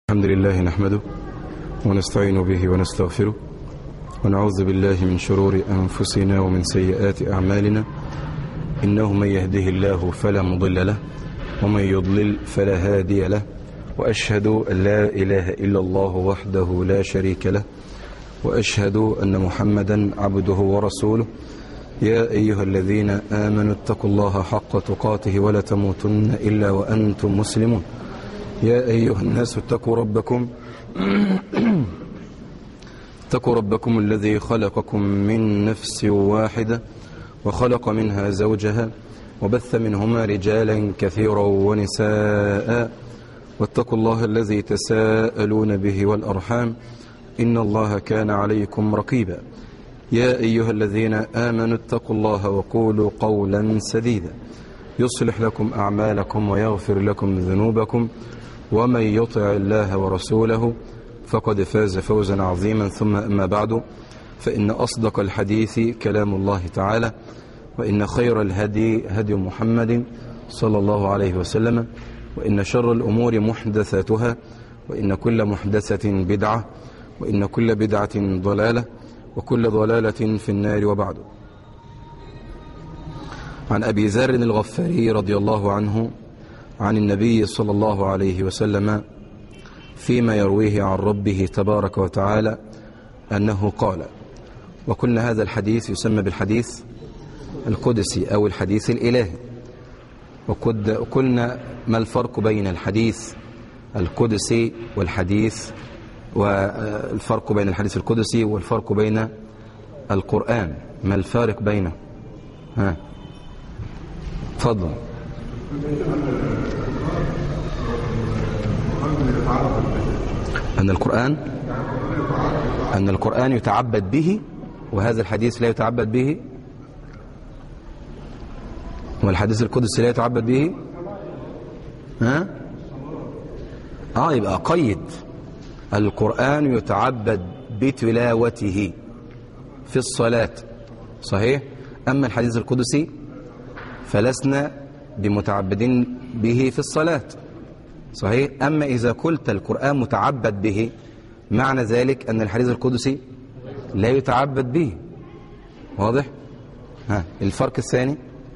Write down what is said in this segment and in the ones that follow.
الحمد لله نحمده ونستعين به ونستغفره ونعوذ بالله من شرور أنفسنا ومن سيئات أعمالنا. إنه من يهده الله فلا مضل له ومن يضلل فلا هادي له، وأشهد أن لا إله إلا الله وحده لا شريك له، وأشهد أن محمدا عبده ورسوله. يا أيها الذين آمنوا اتقوا الله حق تقاته ولا تموتن إلا وأنتم مسلمون. يا أيها الناس اتقوا ربكم الذي خلقكم من نفس واحدة وخلق منها زوجها وبث منهما رجالا كثيرا ونساء، واتقوا الله الذي تساءلون به والأرحام إن الله كان عليكم رقيبا. يا أيها الذين آمنوا اتقوا الله وقولوا قولا سديدا يصلح لكم أعمالكم ويغفر لكم ذنوبكم، ومن يطع الله ورسوله فقد فاز فوزا عظيما. ثم أما بعد، فإن أصدق الحديث كلام الله تعالى، وإن خير الهدي هدي محمد صلى الله عليه وسلم، وإن شر الأمور محدثاتها، وإن كل محدثة بدعة، وإن كل بدعة ضلالة، وكل ضلالة في النار. وبعد، عن أبي ذر الغفاري رضي الله عنه عن النبي صلى الله عليه وسلم فيما يرويه عن ربه تبارك وتعالى أنه قال، وقلنا هذا الحديث يسمى بالحديث القدسي أو الحديث الإلهي. وقلنا ما الفرق بين الحديث القدسي والحديث، والفرق بين الحديث القدسي والفرق بين القرآن، ما الفارق بينه؟ تفضل. أن القرآن يتعبد به، وهذا الحديث لا يتعبد به، والحديث القدسي لا يتعبد به. يبقى قيد. القرآن يتعبد بتلاوته في الصلاة، صحيح. أما الحديث القدسي فلسنا بمتعبدين به في الصلاة، صحيح. أما إذا قلت القرآن متعبد به، معنى ذلك أن الحديث القدسي لا يتعبد به. واضح؟ الفرق الثاني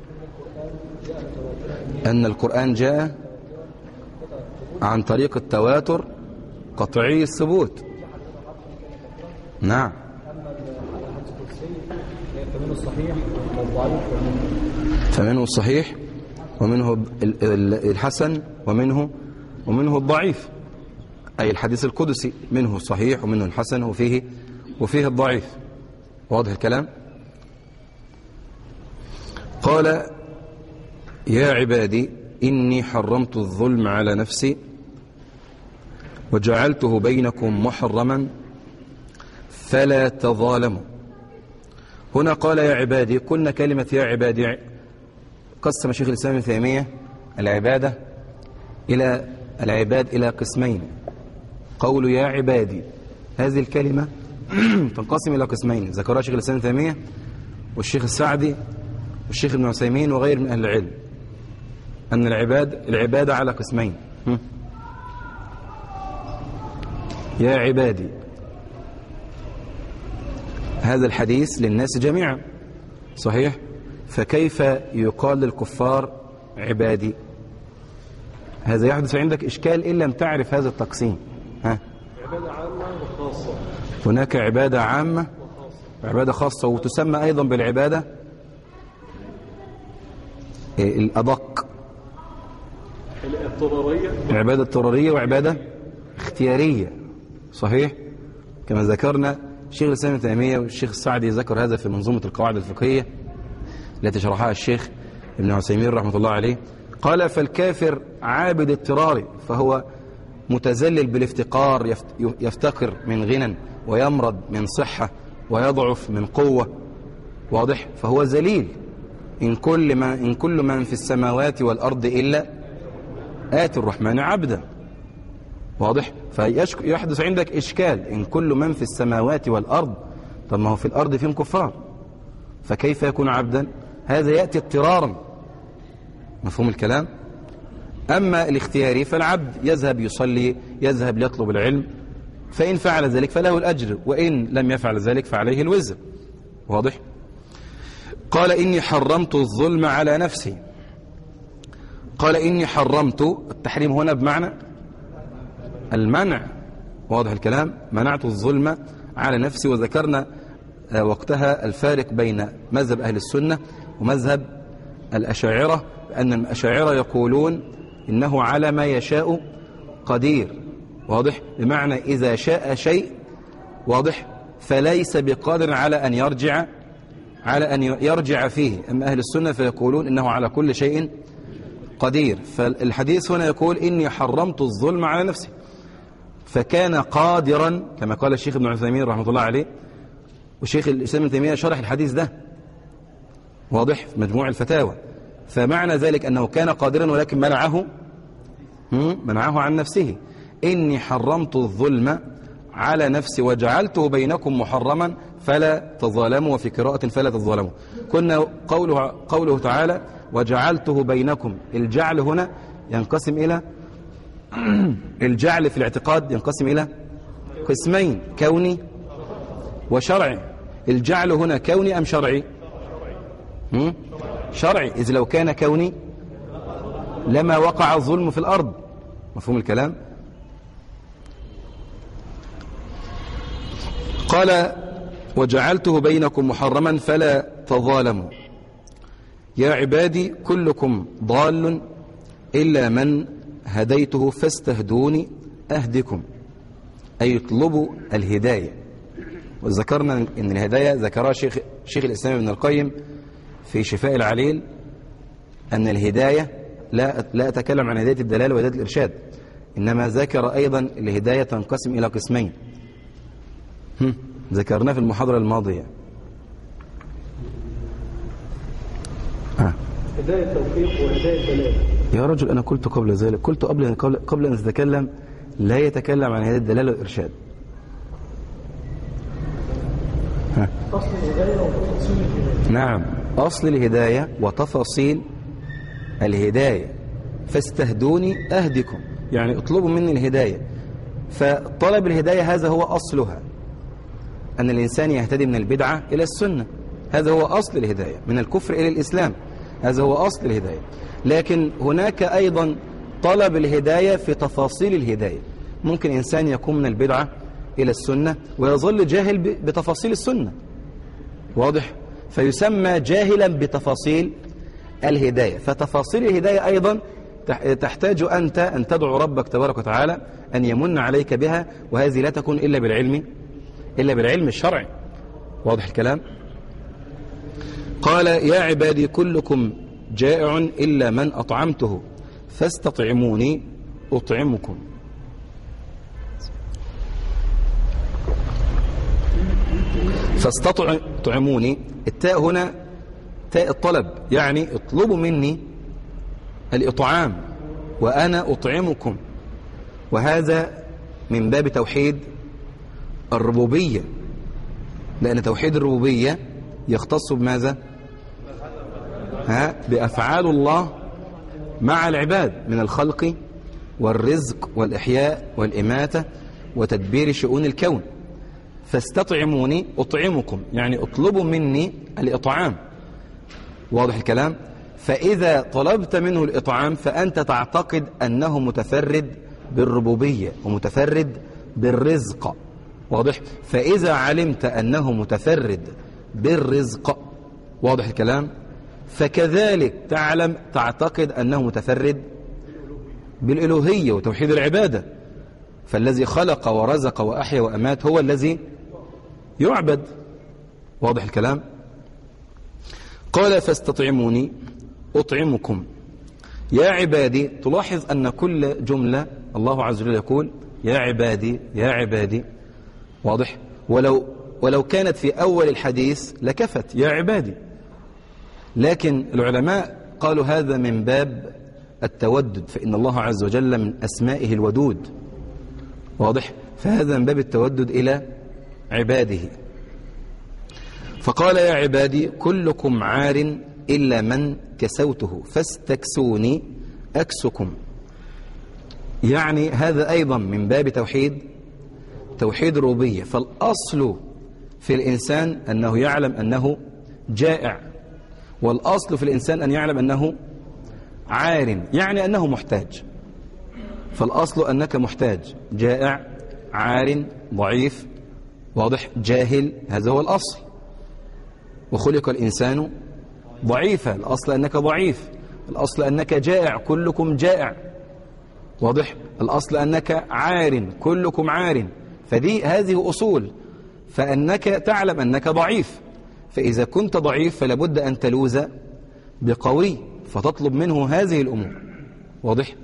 أن القرآن جاء عن طريق التواتر قطعي الثبوت. نعم. فمنه الصحيح ومنه الحسن ومنه الضعيف، أي الحديث القدسي منه الصحيح ومنه الحسن وفيه الضعيف. واضح الكلام؟ قال: يا عبادي إني حرمت الظلم على نفسي وجعلته بينكم محرما فلا تظالموا. هنا قال يا عبادي. قلنا كلمة يا عبادي قسم شيخ الإسلام ابن تيمية العباد إلى قسمين. قول يا عبادي هذه الكلمة تنقسم إلى قسمين ذكرها شيخ الإسلام ابن تيمية والشيخ السعدي والشيخ ابن عثيمين وغير من أهل العلم، أن العبادة على قسمين. يا عبادي هذا الحديث للناس جميعا، صحيح. فكيف يقال للكفار عبادي؟ هذا يحدث عندك إشكال إن لم تعرف هذا التقسيم. عبادة عامة وخاصة. هناك عبادة عامة وعبادة خاصة، وتسمى أيضا بالعبادة الأدق، عبادة اضطرارية وعبادة اختيارية، صحيح. كما ذكرنا الشيخ الإسلام ابن تيمية والشيخ السعدي ذكر هذا في منظومة القواعد الفقهية التي شرحها الشيخ ابن عثيمين رحمة الله عليه. قال: فالكافر عابد اضطراري، فهو متذلل بالافتقار، يفتقر من غنى ويمرض من صحة ويضعف من قوة، واضح. فهو ذليل. إن كل من في السماوات والأرض إلا آتي الرحمن عبدا، واضح. فيحدث عندك إشكال، إن كل من في السماوات والأرض، طب ما هو في الأرض فيهم كفار، فكيف يكون عبدا؟ هذا يأتي اضطرارا. مفهوم الكلام؟ أما الاختياري فالعبد يذهب يصلي، يذهب ليطلب العلم، فإن فعل ذلك فله الأجر، وإن لم يفعل ذلك فعليه الوزر. واضح؟ قال إني حرمت الظلم على نفسي. قال إني حرمت، التحريم هنا بمعنى المنع. واضح الكلام؟ منعت الظلم على نفسي. وذكرنا وقتها الفارق بين مذهب أهل السنة ومذهب الأشاعرة، أن الأشاعرة يقولون إنه على ما يشاء قدير. واضح؟ بمعنى إذا شاء شيء، واضح، فليس بقادر على أن يرجع فيه. أما أهل السنة فيقولون إنه على كل شيء قدير. فالحديث هنا يقول إني حرمت الظلم على نفسي، فكان قادرا كما قال الشيخ ابن عثيمين رحمة الله عليه، والشيخ الإسلام ابن تيمية شرح الحديث ده، واضح، في مجموع الفتاوى. فمعنى ذلك أنه كان قادرا ولكن منعه عن نفسه. إني حرمت الظلم على نفسي وجعلته بينكم محرما فلا تظالموا، وفي قراءة فلا تظالموا. كنا قوله تعالى وجعلته بينكم، الجعل هنا ينقسم إلى الجعل في الاعتقاد ينقسم إلى قسمين، كوني وشرعي. الجعل هنا كوني أم شرعي؟ شرعي، إذ لو كان كوني لما وقع الظلم في الأرض. مفهوم الكلام؟ قال وجعلته بينكم محرما فلا تظالموا. يا عبادي كلكم ضال إلا من هديته فاستهدوني أهدكم، أي اطلبوا الهداية. وذكرنا أن الهداية ذكرها شيخ الإسلام ابن القيم في شفاء العليل، أن الهداية لا أتكلم عن هداية الدلالة وهداية الإرشاد، إنما ذكر أيضا الهداية تنقسم إلى قسمين ذكرناه في المحاضرة الماضية. هداية التوفيق وهداية الدلالة. يا رجل أنا قلت قبل ذلك، قلت قبل أن نتكلم لا يتكلم عن هداية الدلالة والإرشاد. أصل الهداية وتفاصيل الهداية. نعم، أصل الهداية وتفاصيل الهداية. فاستهدوني أهدكم، يعني اطلبوا مني الهداية. فطلب الهداية هذا هو أصلها، أن الإنسان يهتدي من البدعة إلى السنة، هذا هو أصل الهداية، من الكفر إلى الإسلام، هذا هو أصل الهداية. لكن هناك أيضا طلب الهداية في تفاصيل الهداية. ممكن إنسان يكون من البدعة إلى السنة ويظل جاهل بتفاصيل السنة، واضح، فيسمى جاهلا بتفاصيل الهداية. فتفاصيل الهداية أيضا تحتاج أنت أن تدعو ربك تبارك وتعالى أن يمن عليك بها، وهذه لا تكون إلا بالعلم الشرعي. واضح الكلام؟ قال يا عبادي كلكم جائع إلا من أطعمته فاستطعموني أطعمكم. فاستطعموني، التاء هنا تاء الطلب، يعني اطلبوا مني الإطعام وأنا أطعمكم. وهذا من باب توحيد الربوبية، لأن توحيد الربوبية يختص بماذا؟ بأفعال الله مع العباد من الخلق والرزق والإحياء والإماتة وتدبير شؤون الكون. فاستطعموني أطعمكم، يعني اطلبوا مني الإطعام. واضح الكلام؟ فإذا طلبت منه الإطعام فأنت تعتقد أنه متفرد بالربوبية ومتفرد بالرزق. واضح؟ فإذا علمت أنه متفرد بالرزق، واضح الكلام، فكذلك تعتقد أنه متفرد بالإلوهية وتوحيد العبادة. فالذي خلق ورزق وأحيا وأمات هو الذي يعبد. واضح الكلام؟ قال فاستطعموني أطعمكم. يا عبادي، تلاحظ أن كل جملة الله عز وجل يقول يا عبادي يا عبادي. واضح؟ ولو كانت في أول الحديث لكفت يا عبادي، لكن العلماء قالوا هذا من باب التودد، فإن الله عز وجل من أسمائه الودود. واضح؟ فهذا من باب التودد إلى عباده. فقال يا عبادي كلكم عار إلا من كسوته فاستكسوني أكسكم. يعني هذا أيضا من باب توحيد الربوبية. فالأصل في الإنسان أنه يعلم أنه جائع، والأصل في الإنسان أن يعلم أنه عار، يعني أنه محتاج. فالأصل أنك محتاج، جائع، عار، ضعيف، واضح، جاهل، هذا هو الأصل. وخلق الإنسان ضعيفا، الأصل أنك ضعيف، الأصل أنك جائع، كلكم جائع، واضح، الأصل أنك عار، كلكم عار. هذه أصول، فأنك تعلم أنك ضعيف، فإذا كنت ضعيف فلابد أن تلوذ بقوي فتطلب منه هذه الأمور، واضح.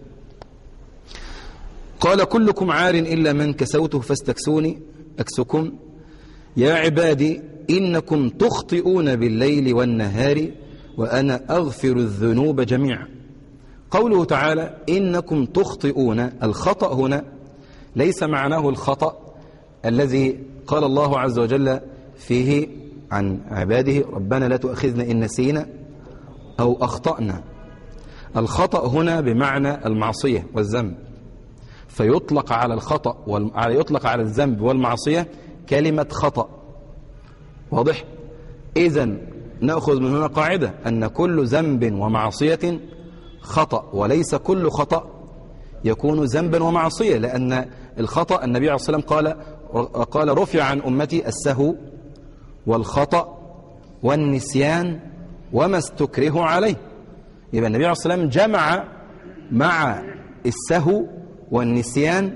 قال كلكم عار إلا من كسوته فاستكسوني أكسكم يا عبادي إنكم تخطئون بالليل والنهار وأنا أغفر الذنوب جميعا. قوله تعالى إنكم تخطئون، الخطأ هنا ليس معناه الخطأ الذي قال الله عز وجل فيه عن عباده ربنا لا تؤاخذنا إن نسينا أو أخطأنا. الخطأ هنا بمعنى المعصية والذنب، فيطلق على الخطأ يطلق على الذنب والمعصية كلمة خطأ، واضح. إذن نأخذ من هنا قاعدة أن كل ذنب ومعصية خطأ، وليس كل خطأ يكون ذنبا ومعصية، لأن الخطأ النبي عليه الصلاة والسلام قال رفع عن أمتي السهو والخطأ والنسيان وما استكره عليه. يبقى النبي عليه الصلاة والسلام جمع مع السهو والنسيان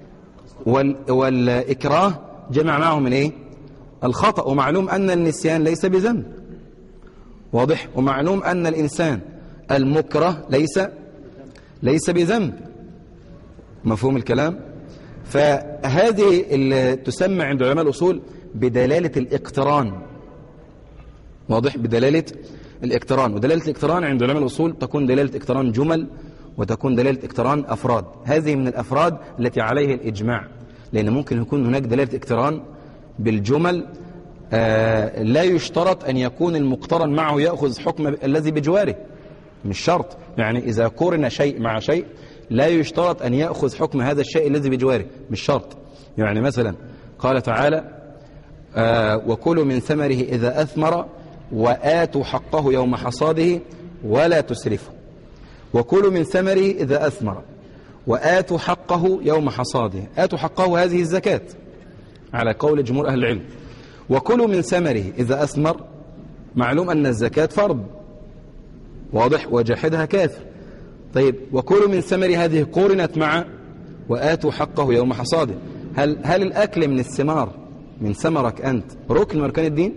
والإكراه، جمع معهم الايه؟ الخطأ. ومعلوم أن النسيان ليس بذنب، واضح، ومعلوم أن الإنسان المكره ليس بذنب، مفهوم الكلام. فهذه اللي تسمى عند علماء الأصول بدلالة الاقتران، واضح، بدلالة الاقتران. ودلالة الاقتران عند علماء الأصول تكون دلالة اقتران جمل وتكون دلالة اقتران أفراد. هذه من الأفراد التي عليه الإجماع، لأن ممكن يكون هناك دلالة اقتران بالجمل لا يشترط أن يكون المقترن معه يأخذ حكم الذي بجواره، مش شرط. يعني إذا قرن شيء مع شيء لا يشترط أن يأخذ حكم هذا الشيء الذي بجواره، مش شرط. يعني مثلا قال تعالى وكلوا من ثمره إذا أثمر وآتوا حقه يوم حصاده ولا تسرفوا. وكلوا من ثمره إذا أثمر وآتوا حقه يوم حصاده، آتوا حقه هذه الزكاة على قول جمهور أهل العلم. وكلوا من ثمره إذا أثمر، معلوم أن الزكاة فرض، واضح، وجاحدها كافر. طيب وكلوا من ثمر هذه قرنت مع وآتوا حقه يوم حصاده. هل الأكل من الثمار من ثمرك أنت ركن من أركان الدين؟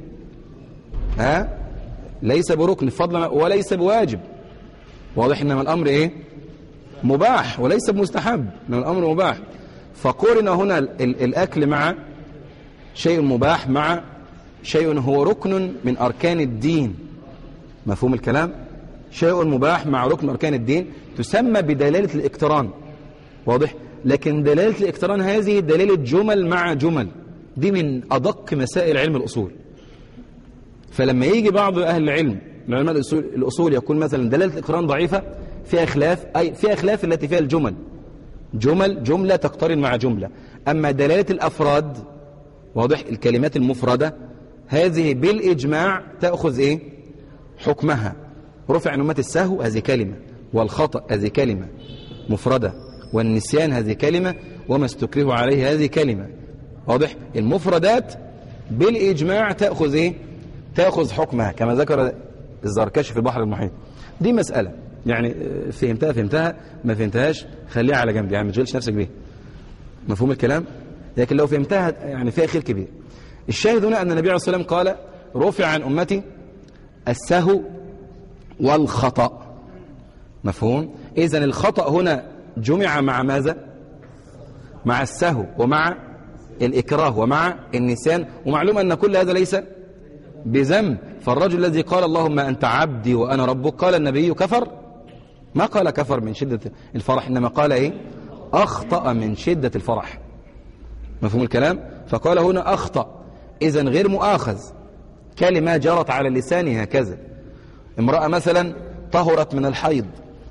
ليس بركن فضلا وليس بواجب، واضح. إنما الأمر إيه؟ مباح وليس بمستحب، إنما الأمر مباح. فقرن هنا الأكل مع شيء مباح مع شيء هو ركن من أركان الدين، مفهوم الكلام. شيء مباح مع ركن أركان الدين تسمى بدلالة الاقتران، واضح. لكن دلالة الاقتران هذه دلالة جمل مع جمل، دي من أدق مسائل علم الأصول. فلما يجي بعض أهل العلم من علماء الأصول يقول مثلا دلالة الاقتران ضعيفة، فيها خلاف، أي فيها خلاف التي فيها الجمل، جملة تقترن مع جملة. أما دلالة الأفراد، واضح، الكلمات المفردة هذه بالإجماع تأخذ إيه؟ حكمها. رفع عن أمتي السهو هذه كلمة، والخطأ هذه كلمة مفردة، والنسيان هذه كلمة، وما استكره عليه هذه كلمة، واضح. المفردات بالإجماع تأخذ إيه؟ تأخذ حكمها كما ذكر الزركشي في البحر المحيط. دي مسألة يعني فهمتها ما فهمتهاش خليها على جنب، يعني ما تشغلش نفسك بيها، مفهوم الكلام. لكن لو فهمتها يعني فيها خير كبير. الشاهد هنا أن النبي عليه الصلاة والسلام قال رفع عن أمتي السهو والخطأ، مفهوم. إذن الخطأ هنا جمع مع ماذا؟ مع السهو ومع الإكراه ومع النسيان. ومعلوم أن كل هذا ليس بذنب. فالرجل الذي قال اللهم أنت عبدي وأنا ربك، قال النبي كفر؟ ما قال كفر من شدة الفرح، إنما قال إيه؟ أخطأ من شدة الفرح، مفهوم الكلام. فقال هنا أخطأ، إذن غير مؤاخذ، كلمة جرت على لسانه هكذا. امرأة مثلا طهرت من الحيض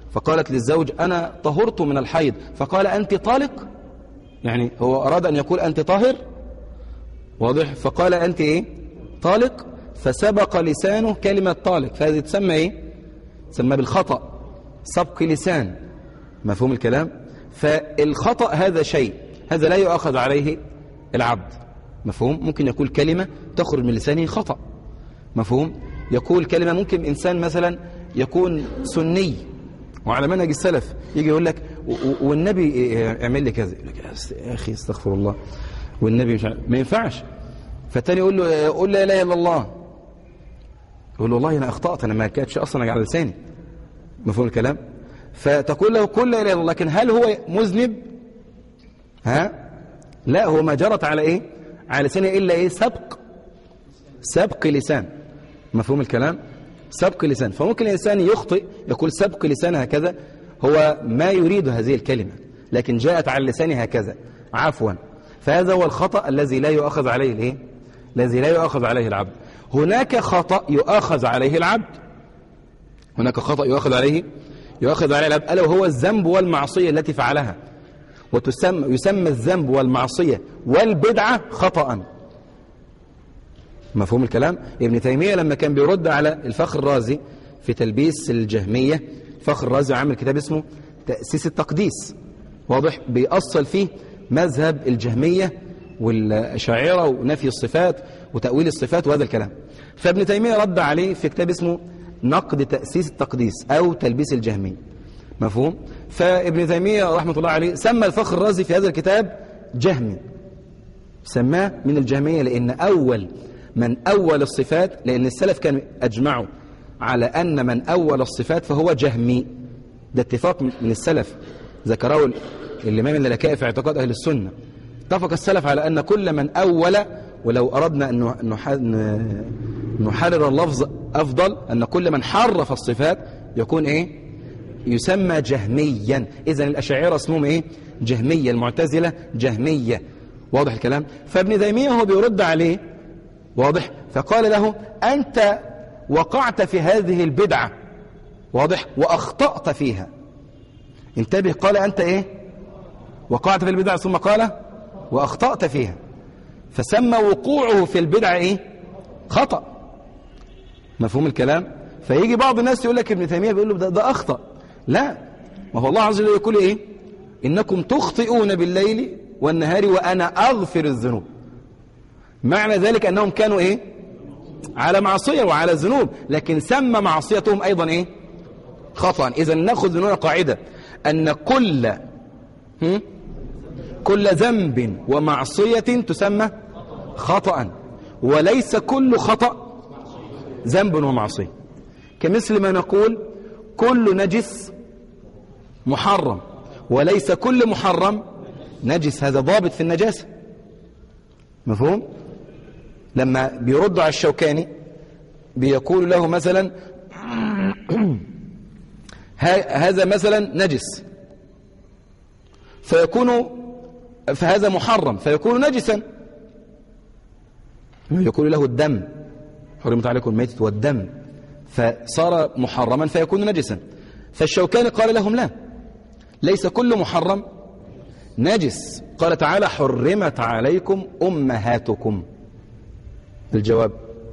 فقالت للزوج أنا طهرت من الحيض، فقال أنت طالق، يعني هو أراد أن يقول أنت طاهر، واضح، فقال أنت إيه طالق، فسبق لسانه كلمة طالق، فهذه تسمى إيه؟ تسمى بالخطأ، سبق لسان. مفهوم الكلام؟ فالخطأ هذا شيء، هذا لا يؤخذ عليه العبد. مفهوم؟ ممكن يقول كلمة تخرج من لسانه خطأ. مفهوم؟ يقول كلمة، ممكن إنسان مثلا يكون سني وعلى منهج السلف، يجي يقول لك والنبي اعمل لي كذا، يقول لك يا أخي استغفر الله، والنبي مش عارف. ما ينفعش. فالتاني يقول له قول لا إله إلا الله، يقول له والله أنا أخطأت، أنا ما كانتش أصلا على لساني. مفهوم الكلام؟ فتقول له قل لا إله إلا الله، لكن هل هو مذنب؟ لا، هو ما جرت على إيه؟ على لسانه إلا إيه؟ سبق لسان. مفهوم الكلام؟ سبق لسان. فممكن الإنسان يخطئ يقول سبق لسان هكذا، هو ما يريد هذه الكلمة لكن جاءت على اللسان هكذا عفوا، فهذا هو الخطأ الذي لا يؤخذ عليه الايه؟ الذي لا يؤخذ عليه العبد. هناك خطأ يؤخذ عليه العبد، هناك خطأ يؤخذ عليه العبد، ألا وهو الذنب والمعصية التي فعلها، يسمى الذنب والمعصية والبدعة خطأ. مفهوم الكلام؟ ابن تيمية لما كان بيرد على الفخر الرازي في تلبيس الجهمية، الفخر الرازي عامل كتاب اسمه تأسيس التقديس، واضح، بيأصل فيه مذهب الجهمية والأشاعرة ونفي الصفات وتأويل الصفات وهذا الكلام. فابن تيمية رد عليه في كتاب اسمه نقد تأسيس التقديس أو تلبيس الجهمية. مفهوم؟ فابن تيمية رحمة الله عليه سمى الفخر الرازي في هذا الكتاب جهمي، سماه من الجهمية، لأن أول من أول الصفات، لأن السلف كانوا أجمعوا على أن من أول الصفات فهو جهمي، ده اتفاق من السلف، ذكره الإمام اللالكائي في اعتقاد أهل السنة. اتفق السلف على أن كل من أول، ولو أردنا أن نحرر اللفظ أفضل، أن كل من حرف الصفات يكون إيه؟ يسمى جهميا. إذن الأشاعرة اسمهم إيه؟ جهمية، المعتزلة جهمية. واضح الكلام؟ فابن تيمية هو بيرد عليه، واضح، فقال له أنت وقعت في هذه البدعة، واضح، وأخطأت فيها. انتبه، قال أنت إيه؟ وقعت في البدعة، ثم قال وأخطأت فيها، فسمى وقوعه في البدعة إيه؟ خطأ. مفهوم الكلام؟ فيجي بعض الناس يقول لك ابن تيمية بيقول له ده أخطأ. لا، ما هو الله عز وجل يقول إيه؟ إنكم تخطئون بالليل والنهار وأنا أغفر الذنوب. معنى ذلك أنهم كانوا إيه؟ على معصية وعلى ذنوب، لكن سمى معصيتهم أيضا إيه؟ خطأ. إذا نأخذ من هنا قاعدة أن كل ذنب ومعصية تسمى خطأ، وليس كل خطأ ذنب ومعصية. كمثل ما نقول كل نجس محرم، وليس كل محرم نجس، هذا ضابط في النجاسة. مفهوم؟ لما بيرد على الشوكاني بيقول له مثلا هذا مثلا نجس، فهذا محرم فيكون نجسا، يقول له الدم حرمت عليكم الميتة والدم، فصار محرما فيكون نجسا. فالشوكاني قال لهم لا، ليس كل محرم نجس، قال تعالى حرمت عليكم أمهاتكم. الجواب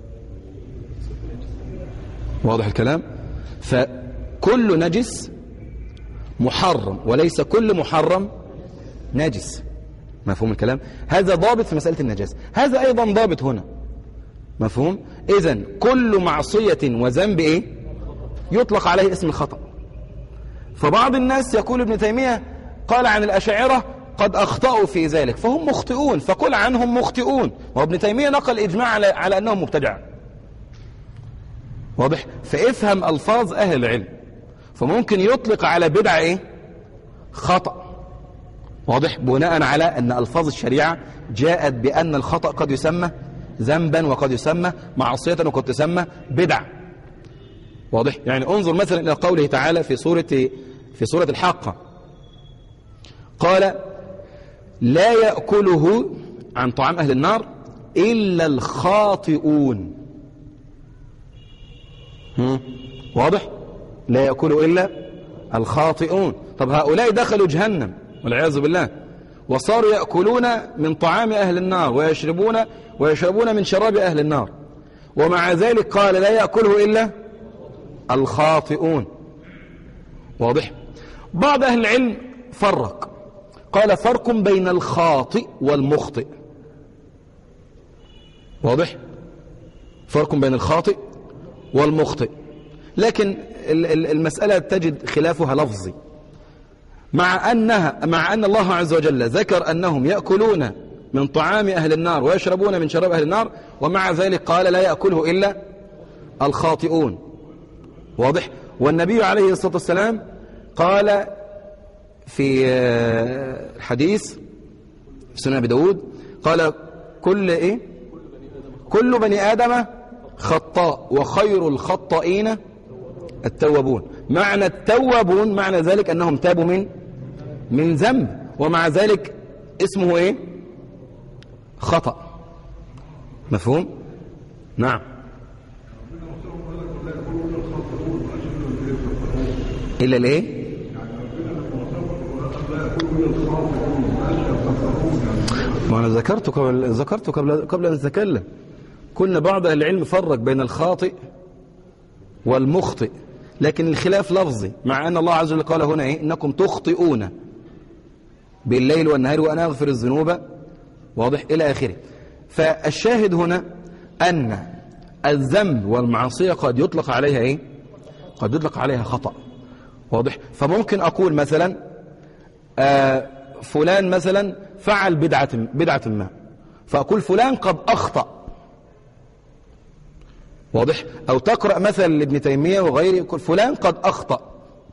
واضح الكلام؟ فكل نجس محرم وليس كل محرم نجس. مفهوم الكلام؟ هذا ضابط في مسألة النجاسة، هذا أيضا ضابط هنا. مفهوم؟ إذن كل معصية وذنب إيه؟ يطلق عليه اسم الخطأ. فبعض الناس يقول ابن تيمية قال عن الأشاعرة قد أخطأوا في ذلك فهم مخطئون، فقل عنهم مخطئون، وابن تيمية نقل إجماع على أنهم مبتدع. واضح؟ فافهم ألفاظ أهل العلم، فممكن يطلق على بدعة إيه؟ خطأ. واضح؟ بناء على أن ألفاظ الشريعة جاءت بأن الخطأ قد يسمى ذنبا وقد يسمى معصية وقد تسمى بدعة. واضح؟ يعني انظر مثلا إلى قوله تعالى في سورة الحاقة، قال لا يأكله عن طعام أهل النار إلا الخاطئون. واضح؟ لا يأكله إلا الخاطئون. طب هؤلاء دخلوا جهنم والعياذ بالله، وصاروا يأكلون من طعام أهل النار ويشربون من شراب أهل النار، ومع ذلك قال لا يأكله إلا الخاطئون. واضح؟ بعض أهل العلم فرق، قال فرق بين الخاطئ والمخطئ. واضح؟ فرق بين الخاطئ والمخطئ، لكن المسألة تجد خلافها لفظي، مع أن الله عز وجل ذكر أنهم يأكلون من طعام أهل النار ويشربون من شراب أهل النار، ومع ذلك قال لا يأكله إلا الخاطئون. واضح؟ والنبي عليه الصلاة والسلام قال في الحديث في سنن أبي داود، قال كل بني آدم خطاء وخير الخطائين التوابون. معنى التوابون معنى ذلك أنهم تابوا من ذنب، ومع ذلك اسمه خطأ. مفهوم؟ نعم. إلا الإيه؟ وأنا ذكرت قبل أن أتكلم، كنا بعض أهل العلم فرق بين الخاطئ والمخطئ، لكن الخلاف لفظي، مع أن الله عز وجل قال هنا إنكم تخطئون بالليل والنهار وأنا أغفر الذنوب. واضح؟ إلى آخره. فالشاهد هنا أن الذنب والمعصية قد يطلق عليها قد يطلق عليها خطأ. واضح؟ فممكن أقول مثلا فلان مثلا فعل بدعة ما، فأقول فلان قد أخطأ. واضح؟ أو تقرأ مثلا لابن تيمية وغيره يقول فلان قد أخطأ.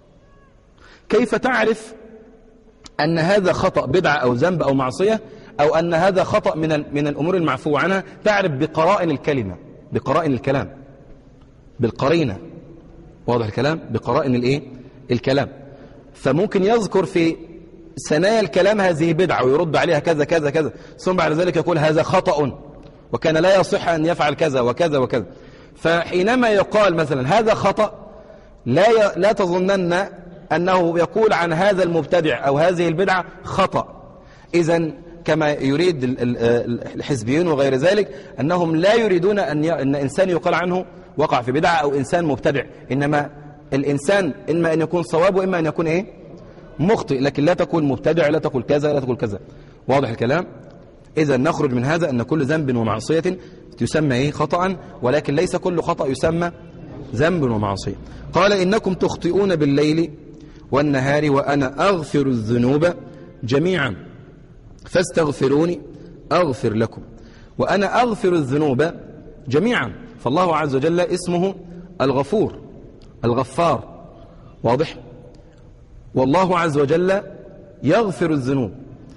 كيف تعرف أن هذا خطأ بدعة أو ذنب أو معصية، أو أن هذا خطأ من الأمور المعفو عنها؟ تعرف بقرائن الكلمة، بقرائن الكلام، بالقرينة. واضح الكلام؟ بقرائن الكلام. فممكن يذكر في ثنايا الكلام هذه بدعة ويرد عليها كذا كذا كذا، ثم بعد ذلك يقول هذا خطأ وكان لا يصح أن يفعل كذا وكذا وكذا. فحينما يقال مثلا هذا خطأ، لا تظنن أنه يقول عن هذا المبتدع أو هذه البدعة خطأ. إذن كما يريد الحزبيون وغير ذلك، أنهم لا يريدون أن إنسان يقال عنه وقع في بدعة أو إنسان مبتدع، إنما الإنسان إما أن يكون صواب وإما أن يكون مخطئ، لكن لا تقول مبتدع، لا تقول كذا، لا تقول كذا. واضح الكلام؟ إذا نخرج من هذا أن كل ذنب ومعصية تسمى خطأ، ولكن ليس كل خطأ يسمى ذنب ومعصية. قال إنكم تخطئون بالليل والنهار وأنا أغفر الذنوب جميعا فاستغفروني أغفر لكم. وأنا أغفر الذنوب جميعا، فالله عز وجل اسمه الغفور الغفار. واضح؟ والله عز وجل يغفر الذنوب.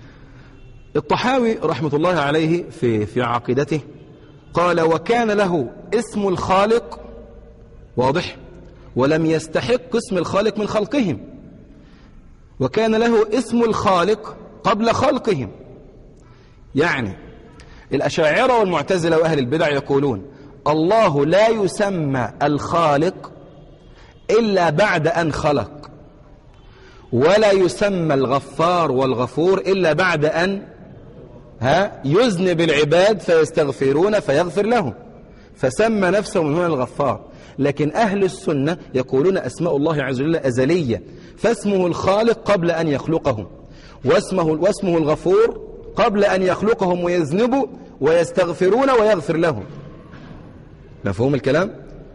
الطحاوي رحمة الله عليه في عقيدته قال وكان له اسم الخالق. واضح؟ ولم يستحق اسم الخالق من خلقهم، وكان له اسم الخالق قبل خلقهم. يعني الأشاعرة والمعتزلة وأهل البدع يقولون الله لا يسمى الخالق إلا بعد أن خلق، ولا يسمى الغفار والغفور إلا بعد أن يذنب العباد فيستغفرون فيغفر لهم، فسمى نفسه من هنا الغفار. لكن أهل السنة يقولون أسماء الله عز وجل أزلية، فاسمه الخالق قبل أن يخلقهم، واسمه الغفور قبل أن يخلقهم ويذنبوا ويستغفرون ويغفر لهم. مفهوم الكلام؟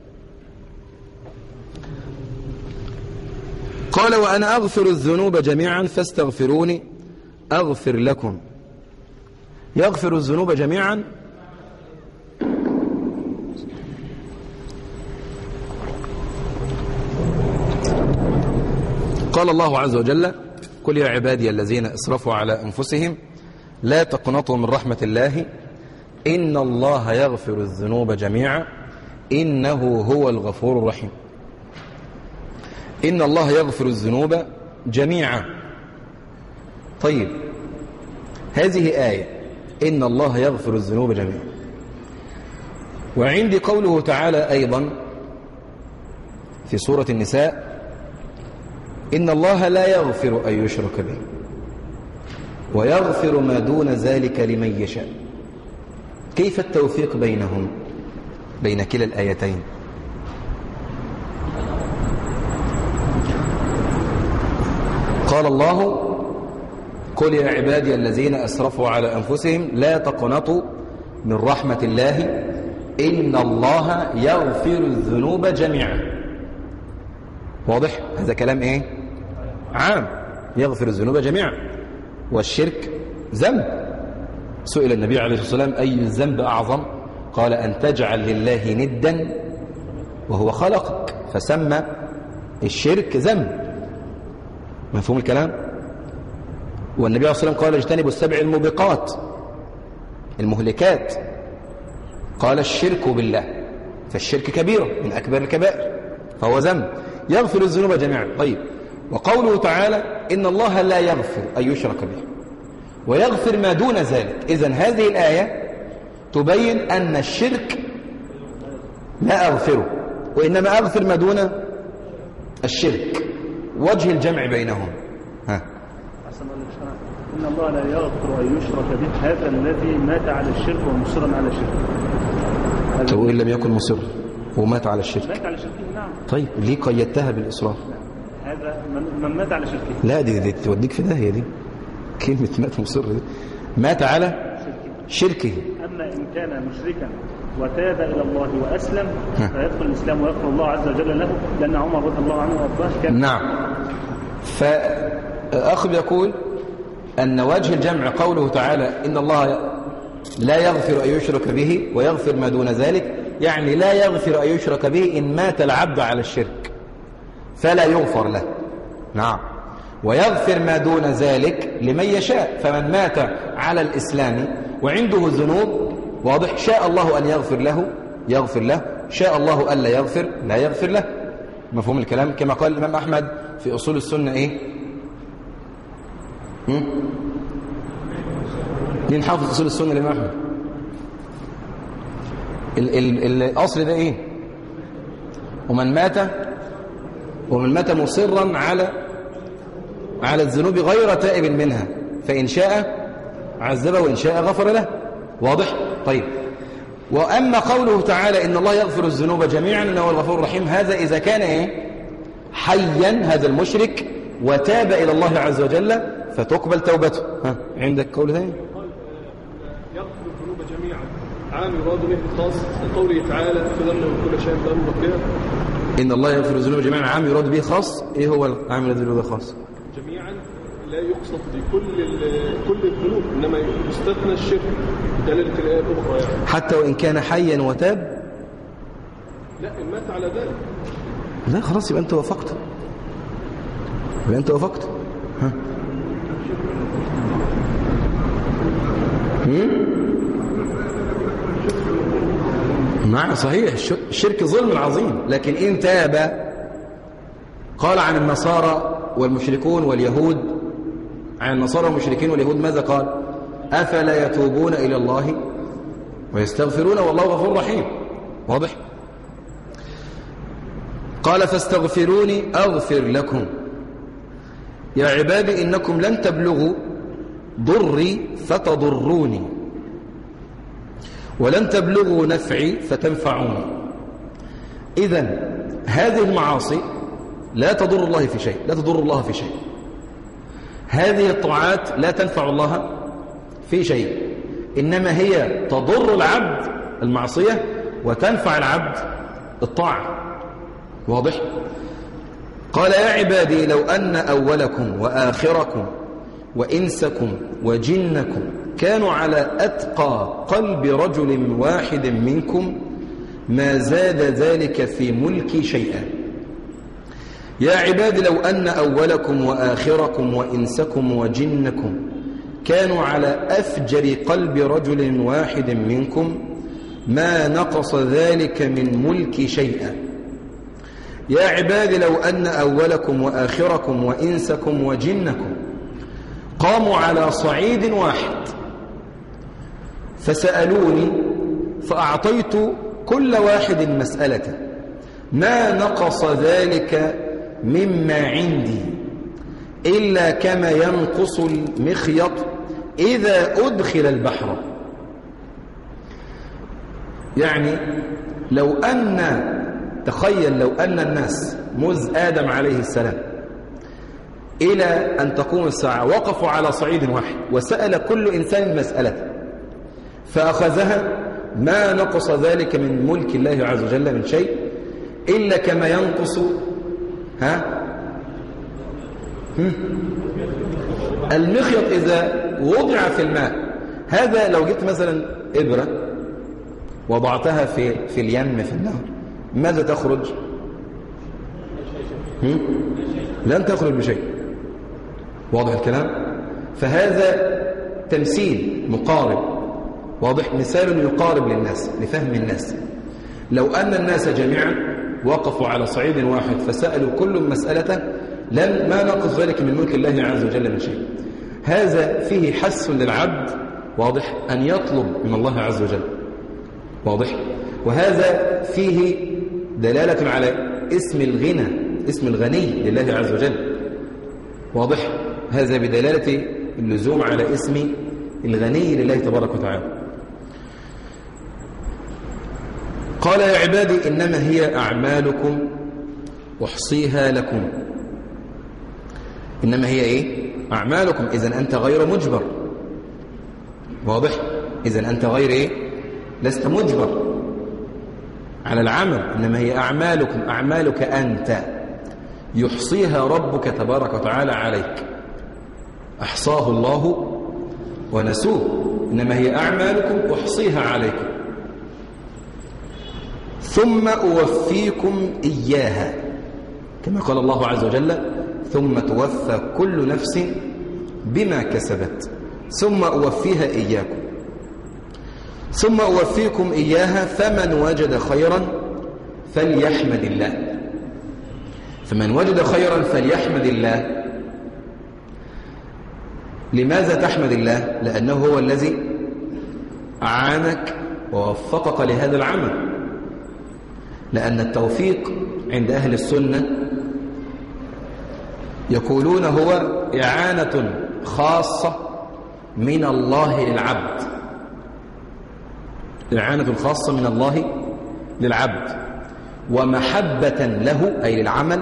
قال وأنا أغفر الذنوب جميعا فاستغفروني أغفر لكم. يغفر الذنوب جميعا قال الله عز وجل قل يا عبادي الذين اسرفوا على أنفسهم لا تقنطوا من رحمة الله إن الله يغفر الذنوب جميعا إنه هو الغفور الرحيم. إن الله يغفر الذنوب جميعا. طيب، هذه آية إن الله يغفر الذنوب جميعا، وعندي قوله تعالى أيضا في سورة النساء إن الله لا يغفر أن يشرك به ويغفر ما دون ذلك لمن يشاء. كيف التوفيق بينهم، بين كلا الآيتين؟ قال الله: قل يا عبادي الذين أسرفوا على أنفسهم لا تقنطوا من رحمة الله إن الله يغفر الذنوب جميعا. واضح؟ هذا كلام إيه؟ عام، يغفر الذنوب جميعا. والشرك ذنب. سئل النبي عليه الصلاة والسلام: أي الذنب أعظم؟ قال: أن تجعل لله ندا وهو خلقك، فسمى الشرك ذنب. مفهوم الكلام؟ والنبي عليه الصلاة والسلام قال: اجتنبوا السبع الموبقات المهلكات. قال: الشرك بالله، فالشرك كبيرة من أكبر الكبائر فهو ذنب، يغفر الذنوب جميعا. طيب، وقوله تعالى: إن الله لا يغفر أن يشرك به ويغفر ما دون ذلك. إذن هذه الآية تبين أن الشرك لا أغفره، وإنما أغفر ما دون الشرك. وجه الجمع بينهم. إن الله لا يغفر أن يشرك به، هذا الذي مات على الشرك ومصرا على الشرك. طب وإن لم يكن مصر ومات على الشرك؟ مات على شركه، نعم. طيب ليه قيدتها بالإصرار؟ هذا من مات على شركه. لا، دي توديك في داهية دي، كلمة مات مصر دي. مات على شركه. أما إن كان مشركا وتاب إلى الله وأسلم فيدخل الإسلام ويغفر الله عز وجل له، لأن عمر رضي الله عنه وأرضاه كان. نعم. فأخذ يقول أن وجه الجمع قوله تعالى: إن الله لا يغفر أن يشرك به ويغفر ما دون ذلك، يعني لا يغفر أن يشرك به إن مات العبد على الشرك فلا يغفر له. نعم. ويغفر ما دون ذلك لمن يشاء، فمن مات على الإسلام وعنده ذنوب، واضح، شاء الله أن يغفر له يغفر له، شاء الله ألا يغفر لا يغفر له. مفهوم الكلام؟ كما قال الإمام أحمد في أصول السنة: إيه؟ مين حافظ أصول السنة الإمام أحمد؟ الأصل ده إيه؟ ومن مات مصرا على الذنوب غير تائب منها فإن شاء عذبه وإن شاء غفر له. واضح؟ طيب، وأما قوله تعالى: إن الله يغفر الذنوب جميعا إنه الغفور الرحيم، هذا إذا كان إيه؟ حيا هذا المشرك وتاب إلى الله عز وجل فتقبل توبته. عندك قول ثاني؟ يغفر الذنوب جميعا، عام يراد به خاص قوله تعالى: فذلنا كل شيء ذنب بقية. إن الله يغفر الذنوب جميعا عام يراد به خاص. إيه هو العام الذي يراد به خاص؟ جميعا لا يقصد بكل الذنوب، إنما يستثنى الشرك بدلالة الآية الأخرى يعني. حتى وإن كان حيا وتاب؟ لا، إن مات على ذلك. لا خلاص، يبقى أنت وافقت. نعم صحيح، الشرك ظلم عظيم، لكن إن تاب، قال عن النصارى والمشركون واليهود، عن النصارى والمشركين واليهود ماذا قال؟ أفلا يتوبون إلى الله ويستغفرون والله غفور رحيم. واضح؟ قال: فاستغفروني أغفر لكم يا عبادي إنكم لن تبلغوا ضري فتضروني ولن تبلغوا نفعي فتنفعوني. إذن هذه المعاصي لا تضر الله في شيء، لا تضر الله في شيء. هذه الطاعات لا تنفع الله في شيء، إنما هي تضر العبد المعصية وتنفع العبد الطاعة. واضح؟ قال: يا عبادي لو أن أولكم وآخركم وإنسكم وجنكم كانوا على أتقى قلب رجل واحد منكم ما زاد ذلك في ملكي شيئا. يا عبادي لو أن أولكم وآخركم وإنسكم وجنكم كانوا على أفجر قلب رجل واحد منكم ما نقص ذلك من ملكي شيئا. يا عبادي لو أن أولكم وآخركم وإنسكم وجنكم قاموا على صعيد واحد فسألوني فأعطيت كل واحد مسألة ما نقص ذلك مما عندي إلا كما ينقص المخيط إذا أدخل البحر. يعني تخيل لو أن الناس منذ آدم عليه السلام إلى أن تقوم الساعة وقفوا على صعيد واحد وسأل كل إنسان مسألة فأخذها، ما نقص ذلك من ملك الله عز وجل من شيء إلا كما ينقص المخيط إذا وضع في الماء. هذا لو جبت مثلا إبرة وضعتها في اليم في النهر، ماذا تخرج؟ لن تخرج بشيء. واضح الكلام؟ فهذا تمثيل مقارب، واضح، مثال يقارب للناس لفهم الناس. لو أن الناس جميعا وقفوا على صعيد واحد فسألوا كل مسألة ما نقص ذلك من ملك الله عز وجل من شيء. هذا فيه حث للعبد، واضح، أن يطلب من الله عز وجل، واضح. وهذا فيه دلالة على اسم الغني لله عز وجل، واضح. هذا بدلالة اللزوم على اسم الغني لله تبارك وتعالى. قال يا عبادي إنما هي أعمالكم أحصيها لكم. إنما هي إيه؟ أعمالكم. إذن أنت غير مجبر، واضح. إذن أنت غير إيه؟ لست مجبر على العمل، إنما هي أعمالكم، أعمالك أنت يحصيها ربك تبارك وتعالى عليك. أحصاه الله ونسوه. إنما هي أعمالكم أحصيها عليكم ثم أوفيكم إياها، كما قال الله عز وجل ثم توفى كل نفس بما كسبت ثم أوفيها إياكم. ثم أوفيكم إياها فمن وجد خيرا فليحمد الله. فمن وجد خيرا فليحمد الله. لماذا تحمد الله؟ لأنه هو الذي أعانك ووفقك لهذا العمل. لأن التوفيق عند أهل السنة يقولون هو إعانة خاصة من الله للعبد، إعانة خاصة من الله للعبد، ومحبة له أي للعمل،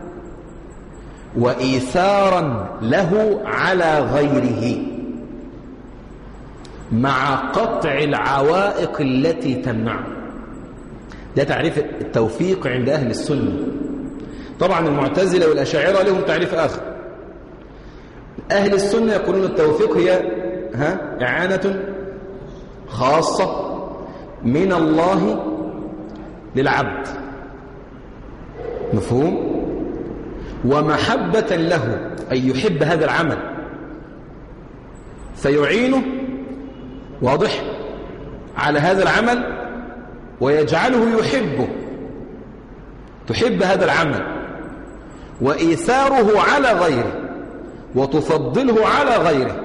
وإيثارا له على غيره، مع قطع العوائق التي تمنعه. ده تعريف التوفيق عند أهل السنة. طبعا المعتزلة والأشاعرة لهم تعريف آخر. أهل السنة يقولون التوفيق هي إعانة خاصة من الله للعبد، مفهوم؟ ومحبة له أي يحب هذا العمل فيعينه، واضح، على هذا العمل ويجعله يحبه، تحب هذا العمل، وإيثاره على غيره وتفضله على غيره،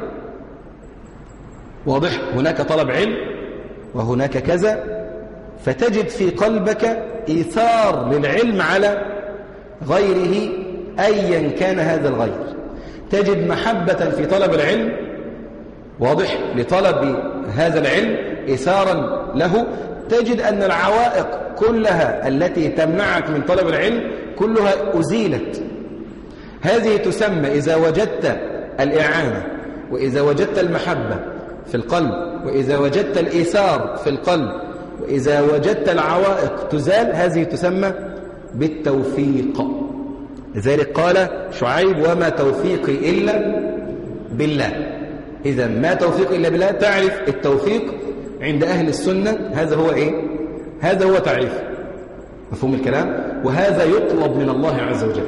واضح. هناك طلب علم وهناك كذا، فتجد في قلبك إيثار للعلم على غيره أيا كان هذا الغير. تجد محبة في طلب العلم، واضح، لطلب هذا العلم إيثارا له. تجد أن العوائق كلها التي تمنعك من طلب العلم كلها أزيلت. هذه تسمى إذا وجدت الإعانة وإذا وجدت المحبة في القلب وإذا وجدت الإيثار في القلب وإذا وجدت العوائق تزال، هذه تسمى بالتوفيق. لذلك قال شعيب وما توفيقي إلا بالله. إذا ما توفيق إلا بالله. تعرف التوفيق عند أهل السنة هذا هو إيه؟ هذا هو تعريف، مفهوم الكلام؟ وهذا يطلب من الله عز وجل،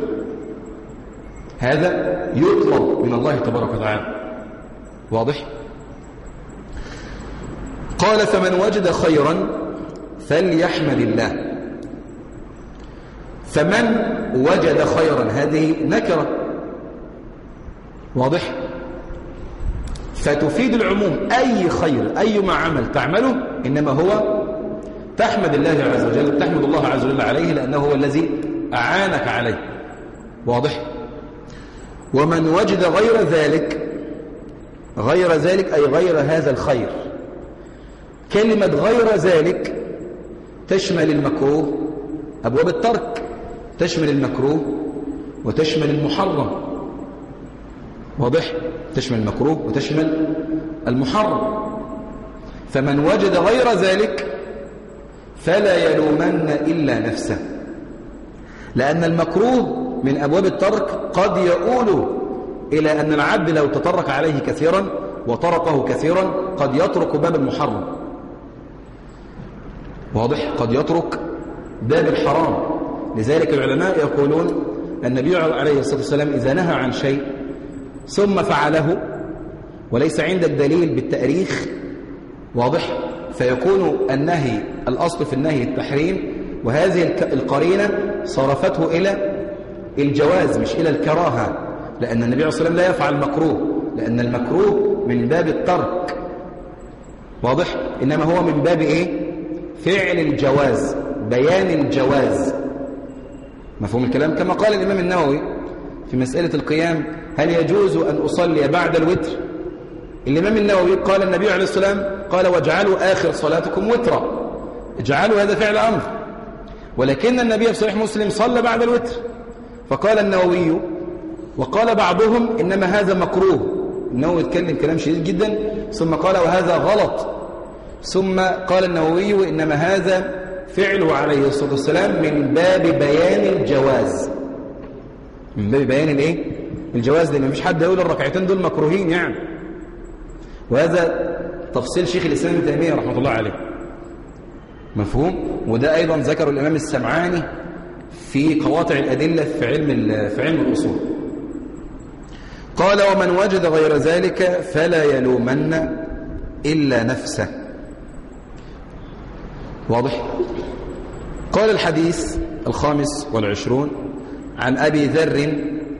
هذا يطلب من الله تبارك وتعالى، واضح؟ قال فمن وجد خيرا فليحمد الله. فمن وجد خيرا هذه نكرة، واضح، فتفيد العموم. أي خير أي عمل تعمله إنما هو تحمد الله عز وجل، تحمد الله عز وجل عليه، لأنه هو الذي أعانك عليه، واضح. ومن وجد غير ذلك، غير ذلك أي غير هذا الخير. كلمة غير ذلك تشمل المكروه، أبواب الترك تشمل المكروه وتشمل المحرم، واضح؟ تشمل المكروه وتشمل المحرم. فمن وجد غير ذلك فلا يلومن إلا نفسه، لأن المكروه من أبواب الترك قد يؤول إلى أن العبد لو تطرق عليه كثيرا وطرقه كثيرا قد يترك باب المحرم، واضح؟ قد يترك باب الحرام. لذلك العلماء يقولون النبي عليه الصلاة والسلام إذا نهى عن شيء ثم فعله وليس عندك دليل بالتأريخ، واضح؟ فيكون النهي، الأصل في النهي التحريم، وهذه القرينة صرفته إلى الجواز مش إلى الكراهة، لأن النبي عليه الصلاة والسلام لا يفعل مكروه، لأن المكروه من باب الترك، واضح؟ إنما هو من باب إيه؟ فعل الجواز، بيان الجواز. مفهوم الكلام؟ كما قال الإمام النووي في مسألة القيام: هل يجوز أن أصلي بعد الوتر؟ الإمام النووي قال النبي عليه الصلاة والسلام قال: واجعلوا آخر صلاتكم وترا. اجعلوا هذا فعل أمر، ولكن النبي في صحيح مسلم صلى بعد الوتر. فقال النووي وقال بعضهم إنما هذا مكروه. النووي اتكلم كلام شديد جدا ثم قال وهذا غلط، ثم قال النووي إنما هذا فعله عليه الصلاة والسلام من باب بيان الجواز، من باب بيان الايه؟ الجواز، لأن مفيش حد يقول الركعتين دول مكروهين يعني. وهذا تفصيل شيخ الإسلام ابن تيمية رحمة الله عليه، مفهوم؟ وده أيضا ذكره الإمام السمعاني في قواطع الأدلة في علم الأصول. قال: ومن وجد غير ذلك فلا يلومن إلا نفسه. واضح؟ قال الحديث 25 عن أبي ذر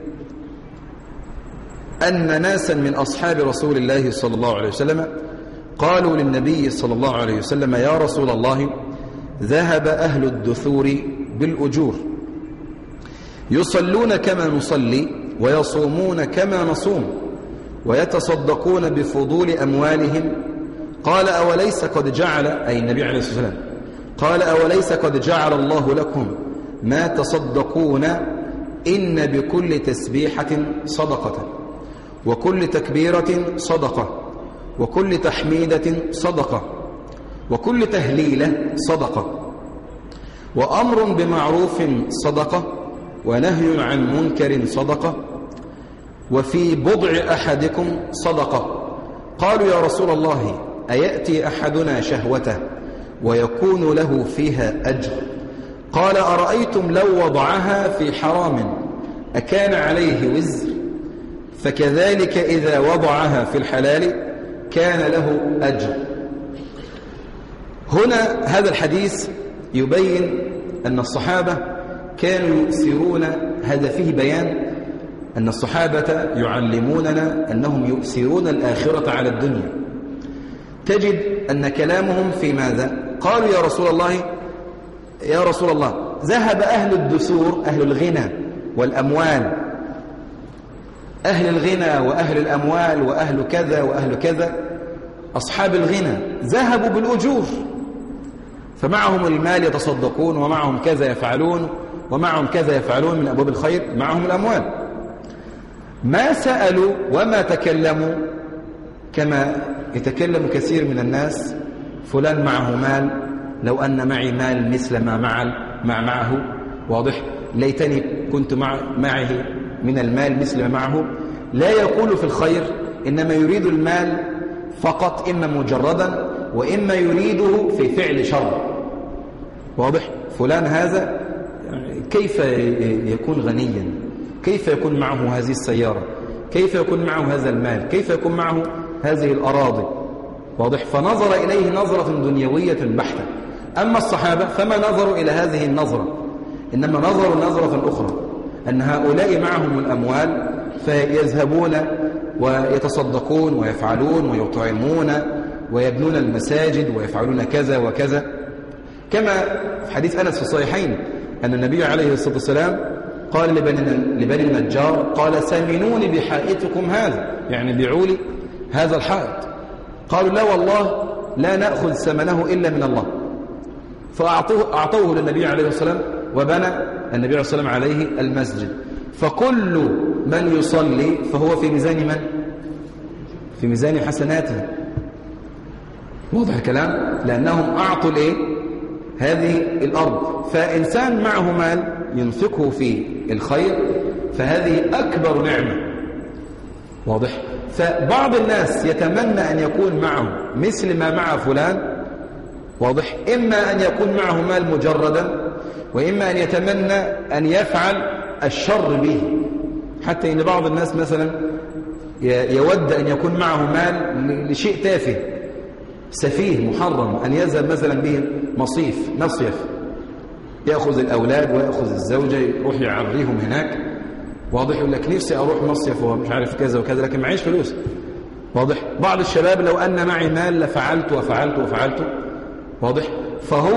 أن ناسا من أصحاب رسول الله صلى الله عليه وسلم قالوا للنبي صلى الله عليه وسلم: يا رسول الله، ذهب أهل الدثور بالأجور، يصلون كما نصلي ويصومون كما نصوم ويتصدقون بفضول أموالهم. قال: أوليس قد جعل، أي النبي عليه الصلاة والسلام قال: أوليس قد جعل الله لكم ما تصدقون؟ إن بكل تسبيحة صدقة، وكل تكبيرة صدقة، وكل تحميدة صدقة، وكل تهليلة صدقة، وأمر بمعروف صدقة، ونهي عن منكر صدقة، وفي بضع أحدكم صدقة. قالوا: يا رسول الله، أيأتي أحدنا شهوته ويكون له فيها أجر؟ قال: أرأيتم لو وضعها في حرام أكان عليه وزر؟ فكذلك إذا وضعها في الحلال كان له أجر. هنا هذا الحديث يبين أن الصحابة كانوا يؤثرون، هذا فيه بيان أن الصحابة يعلموننا أنهم يؤثرون الآخرة على الدنيا. تجد أن كلامهم في ماذا؟ قالوا: يا رسول الله، ذهب أهل الدثور، أهل الغنى والأموال، أهل الغنى وأهل الأموال وأهل كذا وأهل كذا، أصحاب الغنى ذهبوا بالأجور، فمعهم المال يتصدقون، ومعهم كذا يفعلون، ومعهم كذا يفعلون من أبواب الخير، معهم الأموال. ما سألوا وما تكلموا كما يتكلم كثير من الناس: فلان معه مال، لو أن معي مال مثل ما معه، واضح؟ ليتني كنت معه من المال مثل ما معه. لا يقول في الخير، إنما يريد المال فقط، إما مجردا وإما يريده في فعل شر. واضح؟ فلان هذا كيف يكون غنيا؟ كيف يكون معه هذه السيارة؟ كيف يكون معه هذا المال؟ كيف يكون معه هذه الأراضي؟ واضح؟ فنظر إليه نظرة دنيوية بحتة. أما الصحابة فما نظروا إلى هذه النظرة، إنما نظروا نظرة أخرى، أن هؤلاء معهم الأموال فيذهبون ويتصدقون ويفعلون ويطعمون ويبنون المساجد ويفعلون كذا وكذا، كما في حديث أنس في الصحيحين أن النبي عليه الصلاة والسلام قال لبني النجار قال سمنوني بحائطكم هذا، يعني بيعوا لي هذا الحائط. قالوا لا والله لا نأخذ ثمنه إلا من الله. فأعطوه للنبي عليه الصلاة والسلام، وبنى النبي عليه الصلاة والسلام عليه المسجد. فكل من يصلي فهو في ميزان من؟ في ميزان حسناته. واضح الكلام؟ لأنهم أعطوا هذه الأرض. فإنسان معه مال ينفقه في الخير فهذه أكبر نعمة. واضح؟ فبعض الناس يتمنى أن يكون معه مثل ما مع فلان. واضح؟ إما أن يكون معه مال مجردا، وإما أن يتمنى أن يفعل الشر به، حتى إن بعض الناس مثلا يود أن يكون معه مال لشيء تافه سفيه محرم، أن يذهب مثلا به مصيف، يأخذ الأولاد ويأخذ الزوجة يروح يعريهم هناك. واضح؟ يقول لك نفسي أروح مصيف ومش عارف كذا وكذا لكن معيش فلوس. واضح؟ بعض الشباب لو أن معي مال لفعلت وفعلت وفعلت. واضح؟ فهو